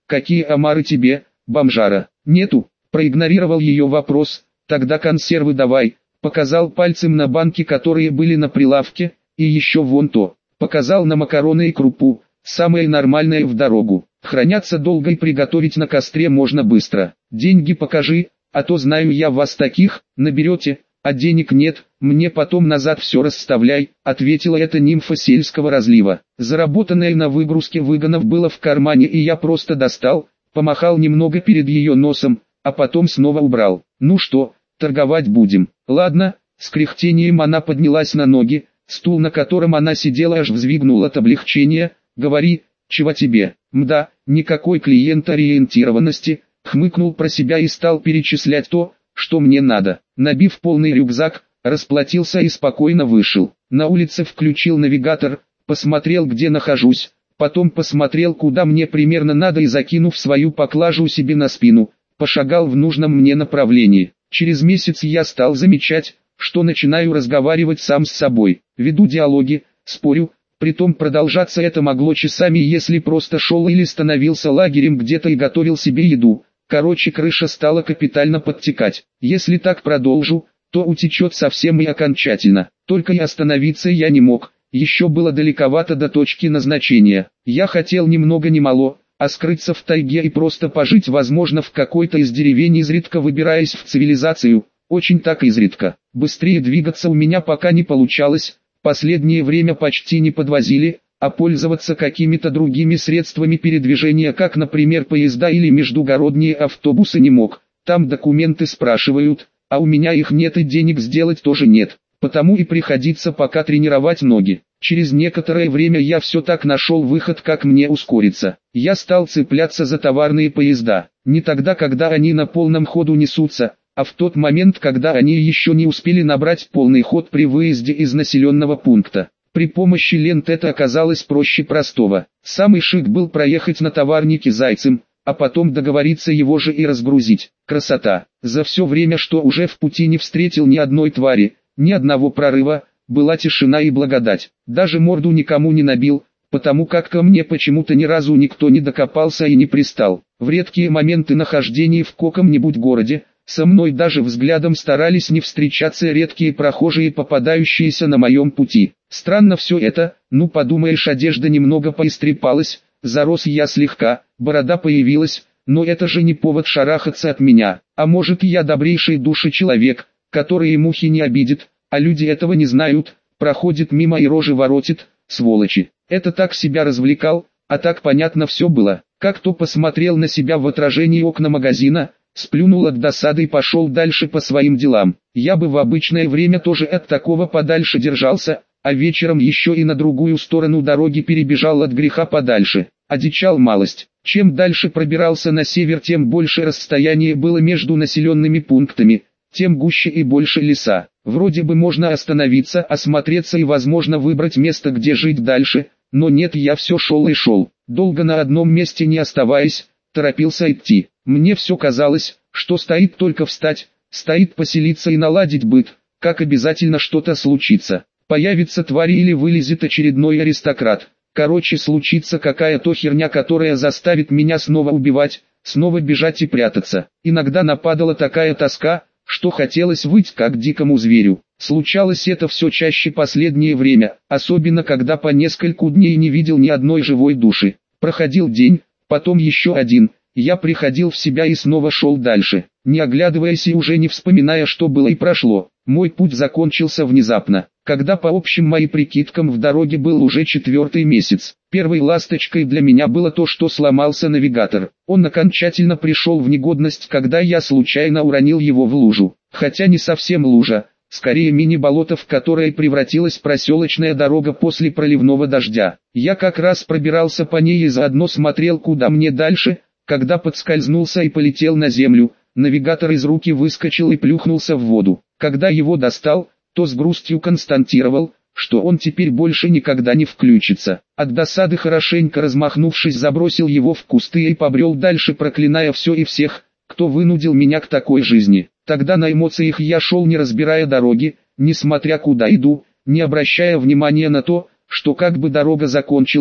какие омары тебе, бомжара? Нету, проигнорировал ее вопрос, тогда консервы давай, показал пальцем на банки, которые были на прилавке, и еще вон то, показал на макароны и крупу, самое нормальное в дорогу, хранятся долго и приготовить на костре можно быстро, деньги покажи, а то знаю я вас таких, наберете, а денег нет, мне потом назад все расставляй, ответила эта нимфа сельского разлива. Заработанное на выгрузке выгонов было в кармане, и я просто достал, помахал немного перед ее носом, а потом снова убрал. Ну что, торговать будем? Ладно, с кряхтением она поднялась на ноги, стул, на котором она сидела, аж взвизгнул от облегчения. Говори, чего тебе? Мда, никакой клиентоориентированности, хмыкнул про себя и стал перечислять то, что мне надо. Набив полный рюкзак, расплатился и спокойно вышел. На улице включил навигатор, посмотрел, где нахожусь, потом посмотрел, куда мне примерно надо, и, закинув свою поклажу себе на спину, пошагал в нужном мне направлении. Через месяц я стал замечать, что начинаю разговаривать сам с собой, веду диалоги, спорю, притом продолжаться это могло часами, если просто шел или становился лагерем где-то и готовил себе еду. Короче, крыша стала капитально подтекать. Если так продолжу, то утечет совсем и окончательно. Только и остановиться я не мог, еще было далековато до точки назначения. Я хотел ни много ни мало, а скрыться в тайге и просто пожить, возможно, в какой-то из деревень, изредка выбираясь в цивилизацию, очень так изредка. Быстрее двигаться у меня пока не получалось, последнее время почти не подвозили, а пользоваться какими-то другими средствами передвижения, как, например, поезда или междугородние автобусы, не мог. Там документы спрашивают, а у меня их нет и денег сделать тоже нет. Потому и приходится пока тренировать ноги. Через некоторое время я все так нашел выход, как мне ускориться. Я стал цепляться за товарные поезда. Не тогда, когда они на полном ходу несутся, а в тот момент, когда они еще не успели набрать полный ход при выезде из населенного пункта. При помощи лент это оказалось проще простого. Самый шик был проехать на товарнике зайцем, а потом договориться его же и разгрузить. Красота! За все время, что уже в пути, не встретил ни одной твари, ни одного прорыва, была тишина и благодать. Даже морду никому не набил, потому как ко мне почему-то ни разу никто не докопался и не пристал. В редкие моменты нахождения в каком-нибудь городе, со мной даже взглядом старались не встречаться редкие прохожие, попадающиеся на моем пути. Странно все это, ну подумаешь, одежда немного поистрепалась, зарос я слегка, борода появилась, но это же не повод шарахаться от меня. А может, я добрейший души человек, который и мухи не обидит, а люди этого не знают, проходит мимо и рожи воротит, сволочи. Это так себя развлекал, а так понятно все было. Как то посмотрел на себя в отражении окна магазина, сплюнул от досады и пошел дальше по своим делам. Я бы в обычное время тоже от такого подальше держался, а вечером еще и на другую сторону дороги перебежал от греха подальше. Одичал малость. Чем дальше пробирался на север, тем больше расстояние было между населенными пунктами, тем гуще и больше леса. Вроде бы можно остановиться, осмотреться и, возможно, выбрать место, где жить дальше, но нет, я все шел и шел, долго на одном месте не оставаясь, торопился идти. Мне все казалось, что стоит только встать, стоит поселиться и наладить быт, как обязательно что-то случится. Появится тварь или вылезет очередной аристократ. Короче, случится какая-то херня, которая заставит меня снова убивать, снова бежать и прятаться. Иногда нападала такая тоска, что хотелось выть как дикому зверю. Случалось это все чаще последнее время, особенно когда по нескольку дней не видел ни одной живой души. Проходил день, потом еще один, я приходил в себя и снова шел дальше, не оглядываясь и уже не вспоминая, что было и прошло. Мой путь закончился внезапно, когда по общим моим прикидкам в дороге был уже четвертый месяц. Первой ласточкой для меня было то, что сломался навигатор. Он окончательно пришел в негодность, когда я случайно уронил его в лужу. Хотя не совсем лужа, скорее мини-болото, в которое превратилась проселочная дорога после проливного дождя. Я как раз пробирался по ней и заодно смотрел, куда мне дальше, когда подскользнулся и полетел на землю. Навигатор из руки выскочил и плюхнулся в воду. Когда его достал, то с грустью констатировал, что он теперь больше никогда не включится. От досады, хорошенько размахнувшись, забросил его в кусты и побрел дальше, проклиная все и всех, кто вынудил меня к такой жизни. Тогда на эмоциях я шел, не разбирая дороги, несмотря куда иду, не обращая внимания на то, что как бы дорога закончилась,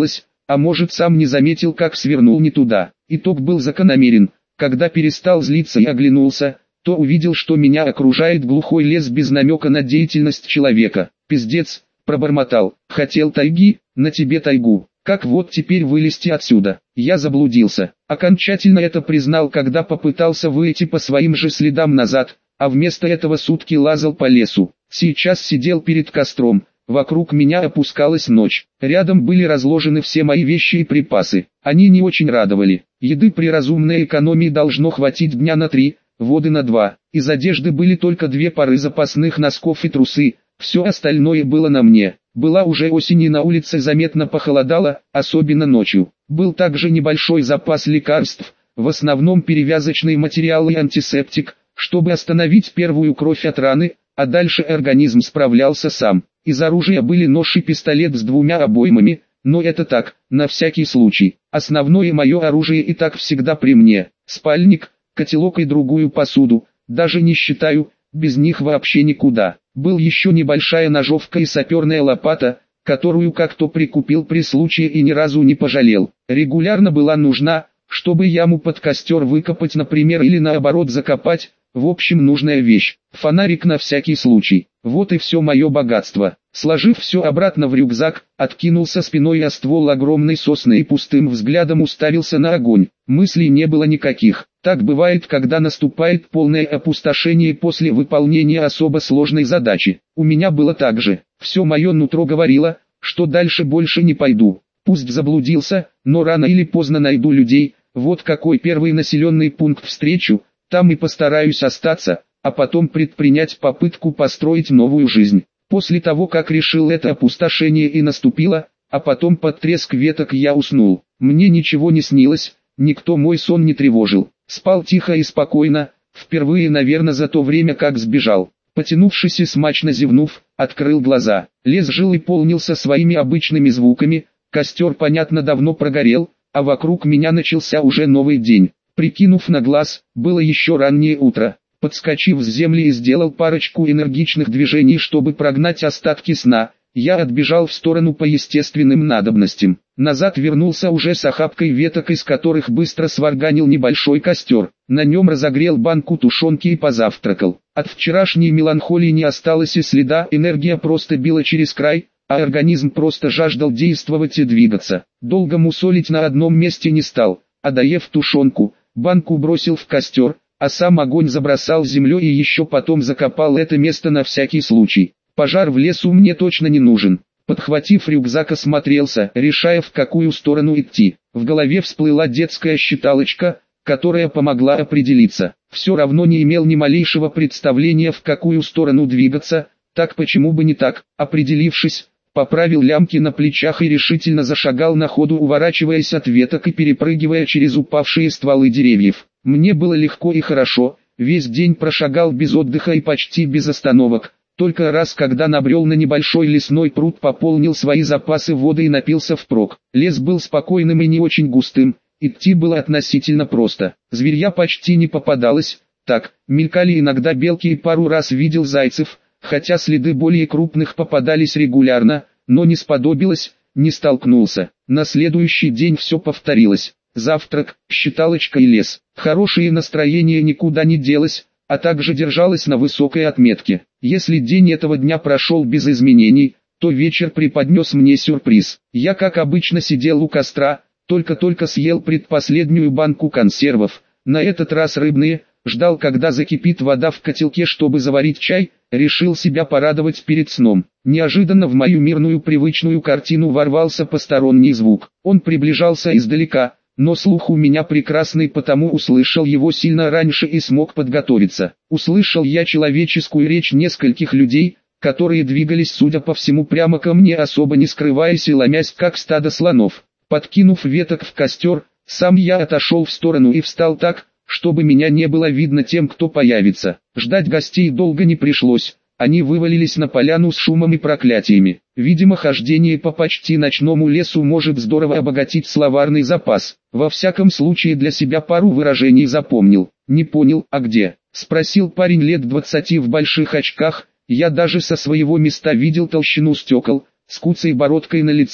а может сам не заметил, как свернул не туда. Итог был закономерен. Когда перестал злиться и оглянулся, то увидел, что меня окружает глухой лес без намека на деятельность человека. «Пиздец», пробормотал, «хотел тайги, на тебе тайгу. Как вот теперь вылезти отсюда?» Я заблудился. Окончательно это признал, когда попытался выйти по своим же следам назад, а вместо этого сутки лазал по лесу. Сейчас сидел перед костром. Вокруг меня опускалась ночь. Рядом были разложены все мои вещи и припасы. Они не очень радовали. Еды при разумной экономии должно хватить дня на три, воды на два. Из одежды были только две пары запасных носков и трусы. Все остальное было на мне. Была уже осень и на улице заметно похолодало, особенно ночью. Был также небольшой запас лекарств, в основном перевязочный материал и антисептик, чтобы остановить первую кровь от раны, а дальше организм справлялся сам. Из оружия были нож и пистолет с двумя обоймами, но это так, на всякий случай. Основное мое оружие и так всегда при мне. Спальник, котелок и другую посуду, даже не считаю, без них вообще никуда. Был еще небольшая ножовка и саперная лопата, которую как-то прикупил при случае и ни разу не пожалел. Регулярно была нужна, чтобы яму под костер выкопать, например, или наоборот закопать. В общем, нужная вещь. Фонарик на всякий случай. Вот и все мое богатство. Сложив все обратно в рюкзак, откинулся спиной о ствол огромной сосны и пустым взглядом уставился на огонь. Мыслей не было никаких. Так бывает, когда наступает полное опустошение после выполнения особо сложной задачи. У меня было так же. Все мое нутро говорило, что дальше больше не пойду. Пусть заблудился, но рано или поздно найду людей. Вот какой первый населенный пункт встречу, там и постараюсь остаться, а потом предпринять попытку построить новую жизнь. После того, как решил это опустошение и наступило, а потом под треск веток я уснул. Мне ничего не снилось, никто мой сон не тревожил. Спал тихо и спокойно, впервые, наверное, за то время, как сбежал. Потянувшись и смачно зевнув, открыл глаза. Лес жил и полнился своими обычными звуками, костер, понятно, давно прогорел, а вокруг меня начался уже новый день. Прикинув на глаз, было еще раннее утро. Подскочив с земли и сделал парочку энергичных движений, чтобы прогнать остатки сна, я отбежал в сторону по естественным надобностям. Назад вернулся уже с охапкой веток, из которых быстро сварганил небольшой костер. На нем разогрел банку тушенки и позавтракал. От вчерашней меланхолии не осталось и следа, энергия просто била через край, а организм просто жаждал действовать и двигаться. Долго мусолить на одном месте не стал, а доев тушенку, банку бросил в костер, а сам огонь забросал землей и еще потом закопал это место на всякий случай. Пожар в лесу мне точно не нужен. Подхватив рюкзак, осмотрелся, решая, в какую сторону идти. В голове всплыла детская считалочка, которая помогла определиться. Все равно не имел ни малейшего представления, в какую сторону двигаться, так почему бы не так. Определившись, поправил лямки на плечах и решительно зашагал на ходу, уворачиваясь от веток и перепрыгивая через упавшие стволы деревьев. Мне было легко и хорошо, весь день прошагал без отдыха и почти без остановок. Только раз, когда набрел на небольшой лесной пруд, пополнил свои запасы воды и напился впрок. Лес был спокойным и не очень густым, идти было относительно просто. Зверья почти не попадалось, так, мелькали иногда белки и пару раз видел зайцев, хотя следы более крупных попадались регулярно, но не сподобилось, не столкнулся. На следующий день все повторилось. Завтрак, считалочка и лес. Хорошее настроение никуда не делось, а также держалось на высокой отметке. Если день этого дня прошел без изменений, то вечер преподнес мне сюрприз. Я, как обычно, сидел у костра, только-только съел предпоследнюю банку консервов, на этот раз рыбные, ждал, когда закипит вода в котелке, чтобы заварить чай, решил себя порадовать перед сном. Неожиданно в мою мирную привычную картину ворвался посторонний звук. Он приближался издалека, но слух у меня прекрасный, потому услышал его сильно раньше и смог подготовиться. Услышал я человеческую речь нескольких людей, которые двигались, судя по всему, прямо ко мне, особо не скрываясь и ломясь, как стадо слонов. Подкинув веток в костер, сам я отошел в сторону и встал так, чтобы меня не было видно тем, кто появится. Ждать гостей долго не пришлось. Они вывалились на поляну с шумом и проклятиями. Видимо, хождение по почти ночному лесу может здорово обогатить словарный запас. Во всяком случае, для себя пару выражений запомнил. «Не понял, а где?» — спросил парень лет двадцати в больших очках. Я даже со своего места видел толщину стекол, с куцей бородкой на лице.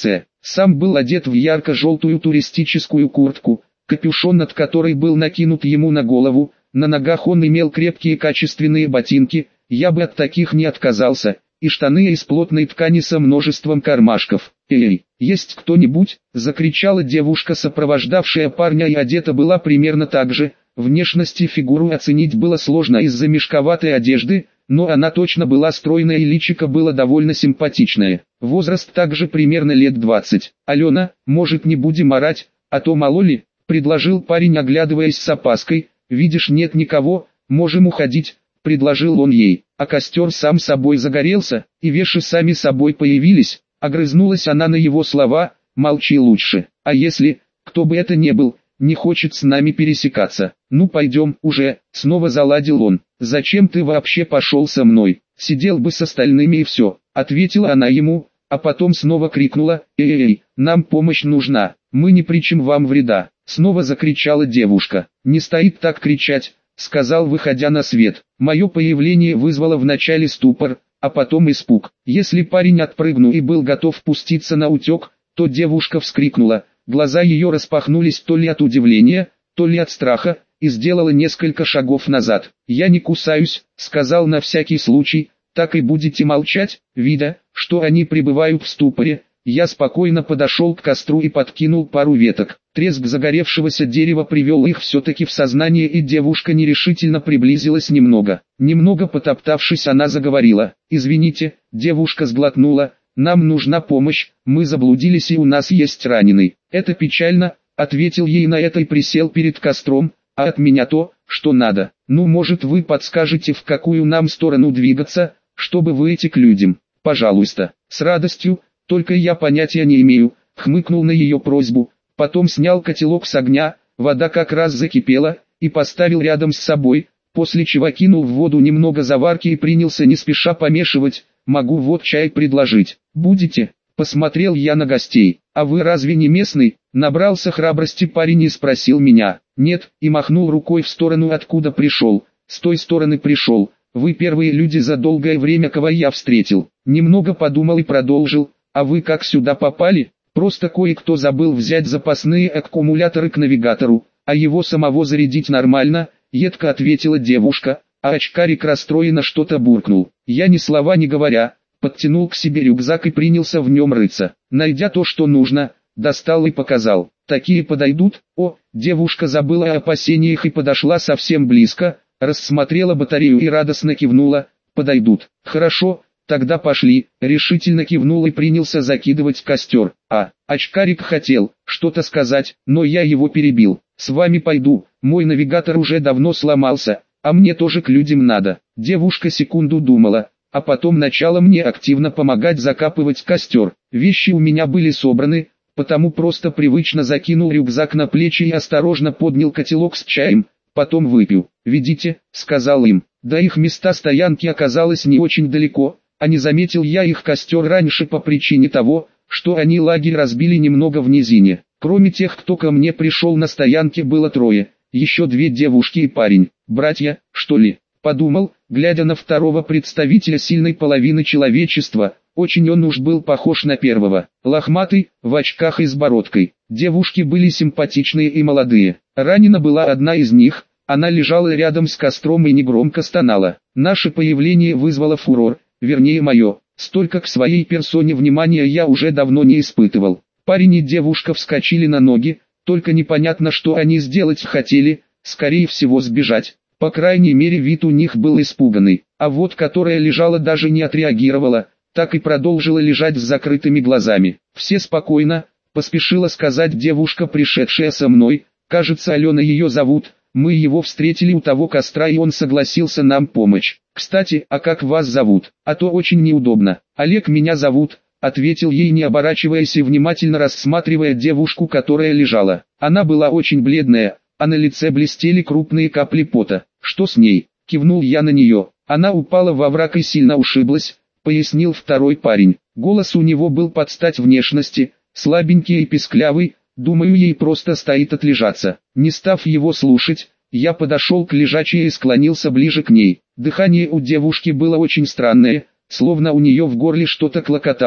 Сам был одет в ярко-желтую туристическую куртку, капюшон над которой был накинут ему на голову, на ногах он имел крепкие качественные ботинки, я бы от таких не отказался, и штаны из плотной ткани со множеством кармашков. «Эй, есть кто-нибудь?» – закричала девушка, сопровождавшая парня, и одета была примерно так же. Внешности фигуру оценить было сложно из-за мешковатой одежды, но она точно была стройная и личико было довольно симпатичное. Возраст также примерно лет двадцать. «Алена, может, не будем орать, а то мало ли?» – предложил парень, оглядываясь с опаской. «Видишь, нет никого, можем уходить», – предложил он ей. А костер сам собой загорелся, и веши сами собой появились. Огрызнулась она на его слова: «Молчи лучше, а если, кто бы это ни был, не хочет с нами пересекаться, ну пойдем уже», снова заладил он. «Зачем ты вообще пошел со мной? Сидел бы с остальными и все», ответила она ему, а потом снова крикнула: «Эй-эй, нам помощь нужна, мы не причиним вам вреда», снова закричала девушка. «Не стоит так кричать», сказал, выходя на свет. Мое появление вызвало вначале ступор, а потом испуг. Если парень отпрыгнул и был готов пуститься на утек, то девушка вскрикнула. Глаза ее распахнулись то ли от удивления, то ли от страха, и сделала несколько шагов назад. «Я не кусаюсь», — сказал на всякий случай. «Так и будете молчать?» Видя, что они пребывают в ступоре, я спокойно подошел к костру и подкинул пару веток. Треск загоревшегося дерева привел их все-таки в сознание, и девушка нерешительно приблизилась немного. Немного потоптавшись, она заговорила. «Извините», девушка сглотнула, «нам нужна помощь, мы заблудились и у нас есть раненый». «Это печально», ответил ей на это и присел перед костром, «а от меня то, что надо. Ну, может, вы подскажете, в какую нам сторону двигаться, чтобы выйти к людям?» «Пожалуйста». «С радостью, только я понятия не имею», хмыкнул на ее просьбу. Потом снял котелок с огня, вода как раз закипела, и поставил рядом с собой, после чего кинул в воду немного заварки и принялся не спеша помешивать. «Могу вот чай предложить. Будете?» Посмотрел я на гостей. «А вы разве не местный?» Набрался храбрости парень и спросил меня. «Нет», и махнул рукой в сторону, откуда пришел. «С той стороны пришел. Вы первые люди за долгое время, кого я встретил». Немного подумал и продолжил. «А вы как сюда попали?» «Просто кое-кто забыл взять запасные аккумуляторы к навигатору, а его самого зарядить нормально», едко ответила девушка, а очкарик расстроенно что-то буркнул. Я ни слова не говоря, подтянул к себе рюкзак и принялся в нем рыться. Найдя то, что нужно, достал и показал. «Такие подойдут?» О, девушка забыла о опасениях и подошла совсем близко, рассмотрела батарею и радостно кивнула. «Подойдут». «Хорошо, тогда пошли», решительно кивнул и принялся закидывать костер. А, очкарик хотел что-то сказать, но я его перебил. «С вами пойду, мой навигатор уже давно сломался, а мне тоже к людям надо». Девушка секунду думала, а потом начала мне активно помогать закапывать костер. Вещи у меня были собраны, потому просто привычно закинул рюкзак на плечи и осторожно поднял котелок с чаем, потом выпил. «Ведите», сказал им. До их места стоянки оказалось не очень далеко, а не заметил я их костер раньше по причине того, что они лагерь разбили немного в низине. Кроме тех, кто ко мне пришел, на стоянке было трое, еще две девушки и парень. «Братья, что ли?» Подумал, глядя на второго представителя сильной половины человечества. Очень он уж был похож на первого. Лохматый, в очках и с бородкой. Девушки были симпатичные и молодые. Ранена была одна из них, она лежала рядом с костром и негромко стонала. Наше появление вызвало фурор, вернее мое. Столько к своей персоне внимания я уже давно не испытывал. Парень и девушка вскочили на ноги, только непонятно, что они сделать хотели, скорее всего сбежать. По крайней мере, вид у них был испуганный, а вот которая лежала, даже не отреагировала, так и продолжила лежать с закрытыми глазами. «Все спокойно», поспешила сказать девушка, пришедшая со мной. «Кажется, Алена ее зовут, мы его встретили у того костра и он согласился нам помочь. Кстати, а как вас зовут? А то очень неудобно». «Олег меня зовут», ответил ей, не оборачиваясь и внимательно рассматривая девушку, которая лежала. Она была очень бледная, а на лице блестели крупные капли пота. «Что с ней?» — кивнул я на нее. «Она упала во враг и сильно ушиблась», — пояснил второй парень. Голос у него был под стать внешности, слабенький и писклявый, думаю, ей просто стоит отлежаться. Не став его слушать, я подошел к лежачей и склонился ближе к ней. Дыхание у девушки было очень странное, словно у нее в горле что-то клокотало,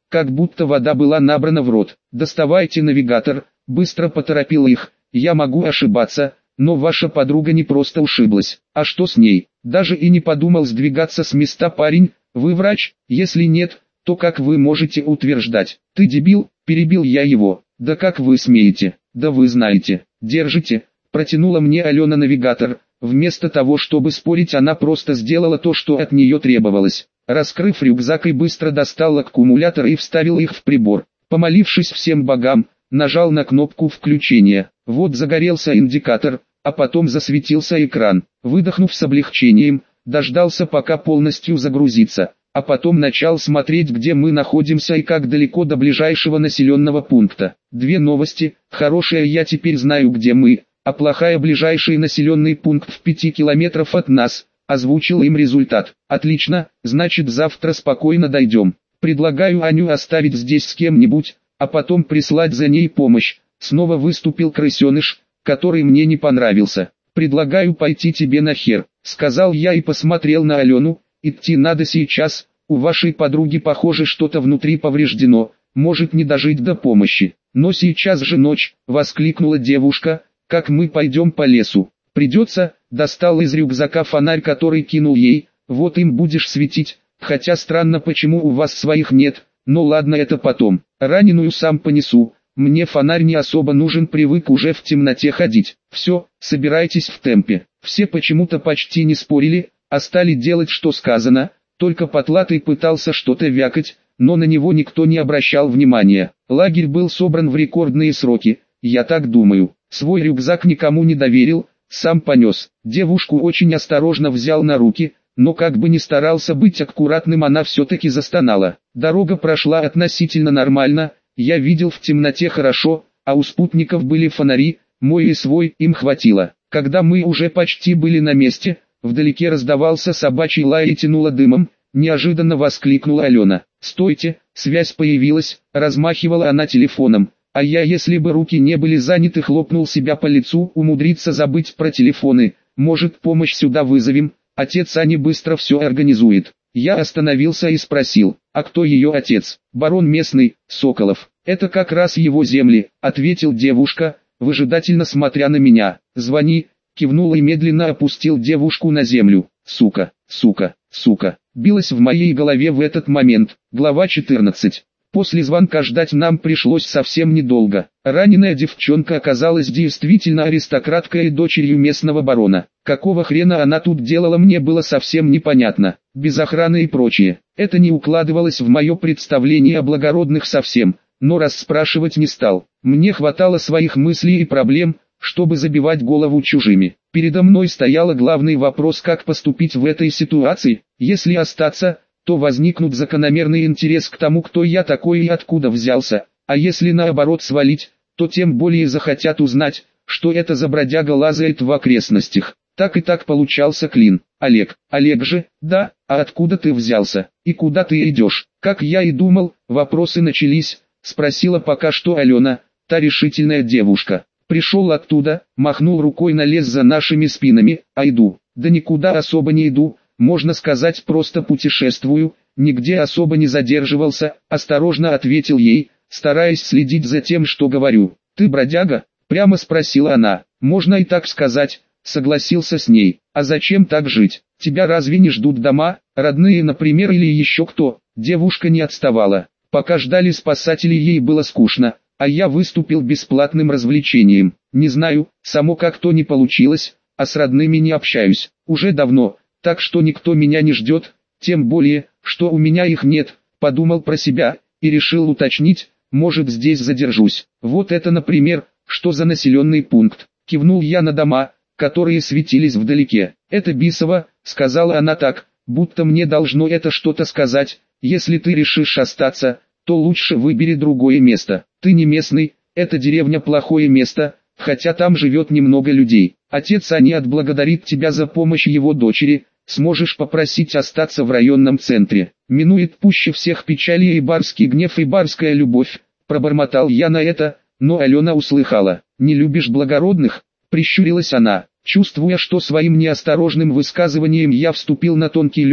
как будто вода была набрана в рот. «Доставайте навигатор», быстро поторопил их. «Я могу ошибаться, но ваша подруга не просто ушиблась. А что с ней?» Даже и не подумал сдвигаться с места парень. «Вы врач? Если нет, то как вы можете утверждать?» «Ты дебил», перебил я его. «Да как вы смеете? Да вы знаете». «Держите», протянула мне Алена навигатор. Вместо того, чтобы спорить, она просто сделала то, что от нее требовалось. Раскрыв рюкзак и быстро достал аккумулятор и вставил их в прибор. Помолившись всем богам, нажал на кнопку включения. Вот загорелся индикатор, а потом засветился экран. Выдохнув с облегчением, дождался пока полностью загрузится, а потом начал смотреть, где мы находимся и как далеко до ближайшего населенного пункта. Две новости: хорошая, я теперь знаю, где мы, а плохая, ближайший населенный пункт в пяти километров от нас. Озвучил им результат. Отлично, значит завтра спокойно дойдем. Предлагаю Аню оставить здесь с кем-нибудь, а потом прислать за ней помощь. Снова выступил крысеныш, который мне не понравился. Предлагаю пойти тебе нахер, сказал я и посмотрел на Алену. Идти надо сейчас, у вашей подруги похоже что-то внутри повреждено, может не дожить до помощи. Но сейчас же ночь, воскликнула девушка. Как мы пойдем по лесу? Придется. Достал из рюкзака фонарь, который кинул ей. Вот им будешь светить, хотя странно, почему у вас своих нет, но ладно, это потом. Раненую сам понесу, мне фонарь не особо нужен, привык уже в темноте ходить. Все, собирайтесь в темпе. Все почему-то почти не спорили, а стали делать, что сказано. Только Потлатый пытался что-то вякать, но на него никто не обращал внимания. Лагерь был собран в рекордные сроки, я так думаю. Свой рюкзак никому не доверил, сам понес. Девушку очень осторожно взял на руки, но как бы ни старался быть аккуратным, она все-таки застонала. Дорога прошла относительно нормально, я видел в темноте хорошо, а у спутников были фонари, мой и свой, им хватило. Когда мы уже почти были на месте, вдалеке раздавался собачий лай и тянуло дымом, неожиданно воскликнула Алена. «Стойте!» Связь появилась, размахивала она телефоном. А я, если бы руки не были заняты, хлопнул себя по лицу, умудриться забыть про телефоны. Может, помощь сюда вызовем? Отец Ани быстро все организует. Я остановился и спросил: а кто ее отец? Барон местный, Соколов. Это как раз его земли, ответил девушка, выжидательно смотря на меня. Звони, кивнул и медленно опустил девушку на землю. Сука, сука, сука. Билась в моей голове в этот момент. Глава четырнадцать. После звонка ждать нам пришлось совсем недолго. Раненая девчонка оказалась действительно аристократкой и дочерью местного барона. Какого хрена она тут делала, мне было совсем непонятно. Без охраны и прочее. Это не укладывалось в мое представление о благородных совсем, но расспрашивать не стал. Мне хватало своих мыслей и проблем, чтобы забивать голову чужими. Передо мной стоял главный вопрос: как поступить в этой ситуации. Если остаться, то возникнут закономерный интерес к тому, кто я такой и откуда взялся, а если наоборот свалить, то тем более захотят узнать, что это за бродяга лазает в окрестностях. Так и так получался клин. Олег, Олег же, да, а откуда ты взялся, и куда ты идешь? Как я и думал, вопросы начались, спросила пока что Алена, та решительная девушка. Пришел оттуда, махнул рукой на лес за нашими спинами, а иду, да никуда особо не иду. Можно сказать, просто путешествую, нигде особо не задерживался, осторожно ответил ей, стараясь следить за тем, что говорю. Ты бродяга? Прямо спросила она. Можно и так сказать, согласился с ней. А зачем так жить? Тебя разве не ждут дома, родные, например, или еще кто? Девушка не отставала. Пока ждали спасатели, ей было скучно, а я выступил бесплатным развлечением. Не знаю, само как-то не получилось, а с родными не общаюсь, уже давно. Так что никто меня не ждет, тем более, что у меня их нет, подумал про себя, и решил уточнить, может, здесь задержусь. Вот это, например, что за населенный пункт? Кивнул я на дома, которые светились вдалеке. Это Бисово, сказала она так, будто мне должно это что-то сказать. Если ты решишь остаться, то лучше выбери другое место. Ты не местный, эта деревня плохое место, хотя там живет немного людей. Отец Ани отблагодарит тебя за помощь его дочери, сможешь попросить остаться в районном центре. Минует пуще всех печали и барский гнев, и барская любовь, пробормотал я на это, но Алена услыхала. Не любишь благородных? Прищурилась она, чувствуя, что своим неосторожным высказыванием я вступил на тонкий лед,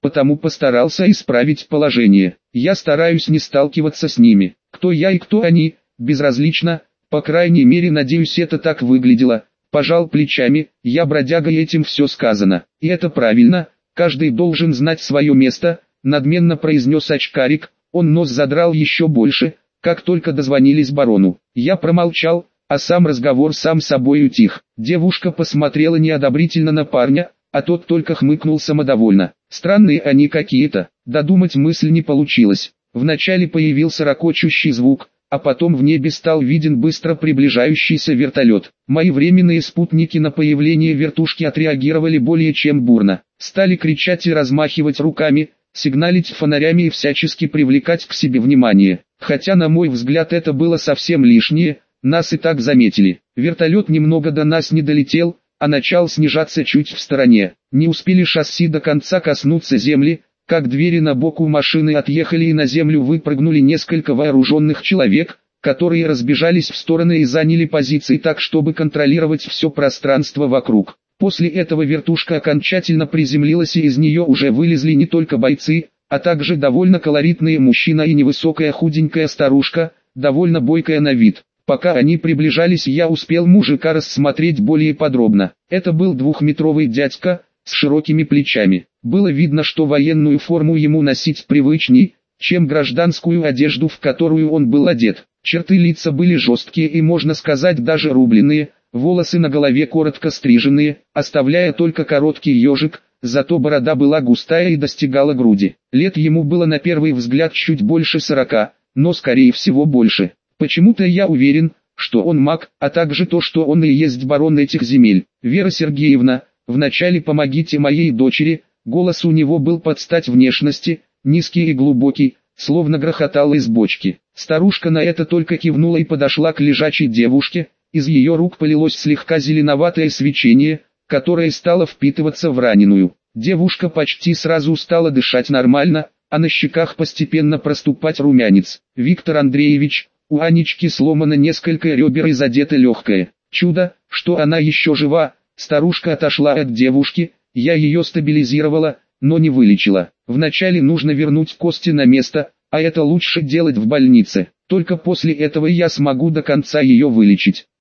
потому постарался исправить положение. Я стараюсь не сталкиваться с ними. Кто я и кто они, безразлично, по крайней мере надеюсь это так выглядело. Пожал плечами, я бродяга и этим все сказано. И это правильно, каждый должен знать свое место, надменно произнес очкарик. Он нос задрал еще больше, как только дозвонились барону. Я промолчал, а сам разговор сам собой утих. Девушка посмотрела неодобрительно на парня, а тот только хмыкнул самодовольно. Странные они какие-то, додумать мысль не получилось. Вначале появился ракочущий звук, а потом в небе стал виден быстро приближающийся вертолет. Мои временные спутники на появление вертушки отреагировали более чем бурно. Стали кричать и размахивать руками, сигналить фонарями и всячески привлекать к себе внимание. Хотя на мой взгляд это было совсем лишнее, нас и так заметили. Вертолет немного до нас не долетел, а начал снижаться чуть в стороне. Не успели шасси до конца коснуться земли, как двери на боку машины отъехали и на землю выпрыгнули несколько вооруженных человек, которые разбежались в стороны и заняли позиции так, чтобы контролировать все пространство вокруг. После этого вертушка окончательно приземлилась и из нее уже вылезли не только бойцы, а также довольно колоритные мужчина и невысокая худенькая старушка, довольно бойкая на вид. Пока они приближались, я успел мужика рассмотреть более подробно. Это был двухметровый дядька, с широкими плечами. Было видно, что военную форму ему носить привычней, чем гражданскую одежду, в которую он был одет. Черты лица были жесткие и, можно сказать, даже рубленые, волосы на голове коротко стриженные, оставляя только короткий ежик, зато борода была густая и достигала груди. Лет ему было на первый взгляд чуть больше сорока, но скорее всего больше. Почему-то я уверен, что он маг, а также то, что он и есть барон этих земель. Вера Сергеевна, вначале помогите моей дочери. Голос у него был под стать внешности, низкий и глубокий, словно грохотал из бочки. Старушка на это только кивнула и подошла к лежачей девушке. Из ее рук полилось слегка зеленоватое свечение, которое стало впитываться в раненую. Девушка почти сразу стала дышать нормально, а на щеках постепенно проступать румянец. Виктор Андреевич, у Анечки сломано несколько ребер и задето легкое. Чудо, что она еще жива. Старушка отошла от девушки. Я ее стабилизировала, но не вылечила. Вначале нужно вернуть кости на место, а это лучше делать в больнице. Только после этого я смогу до конца ее вылечить.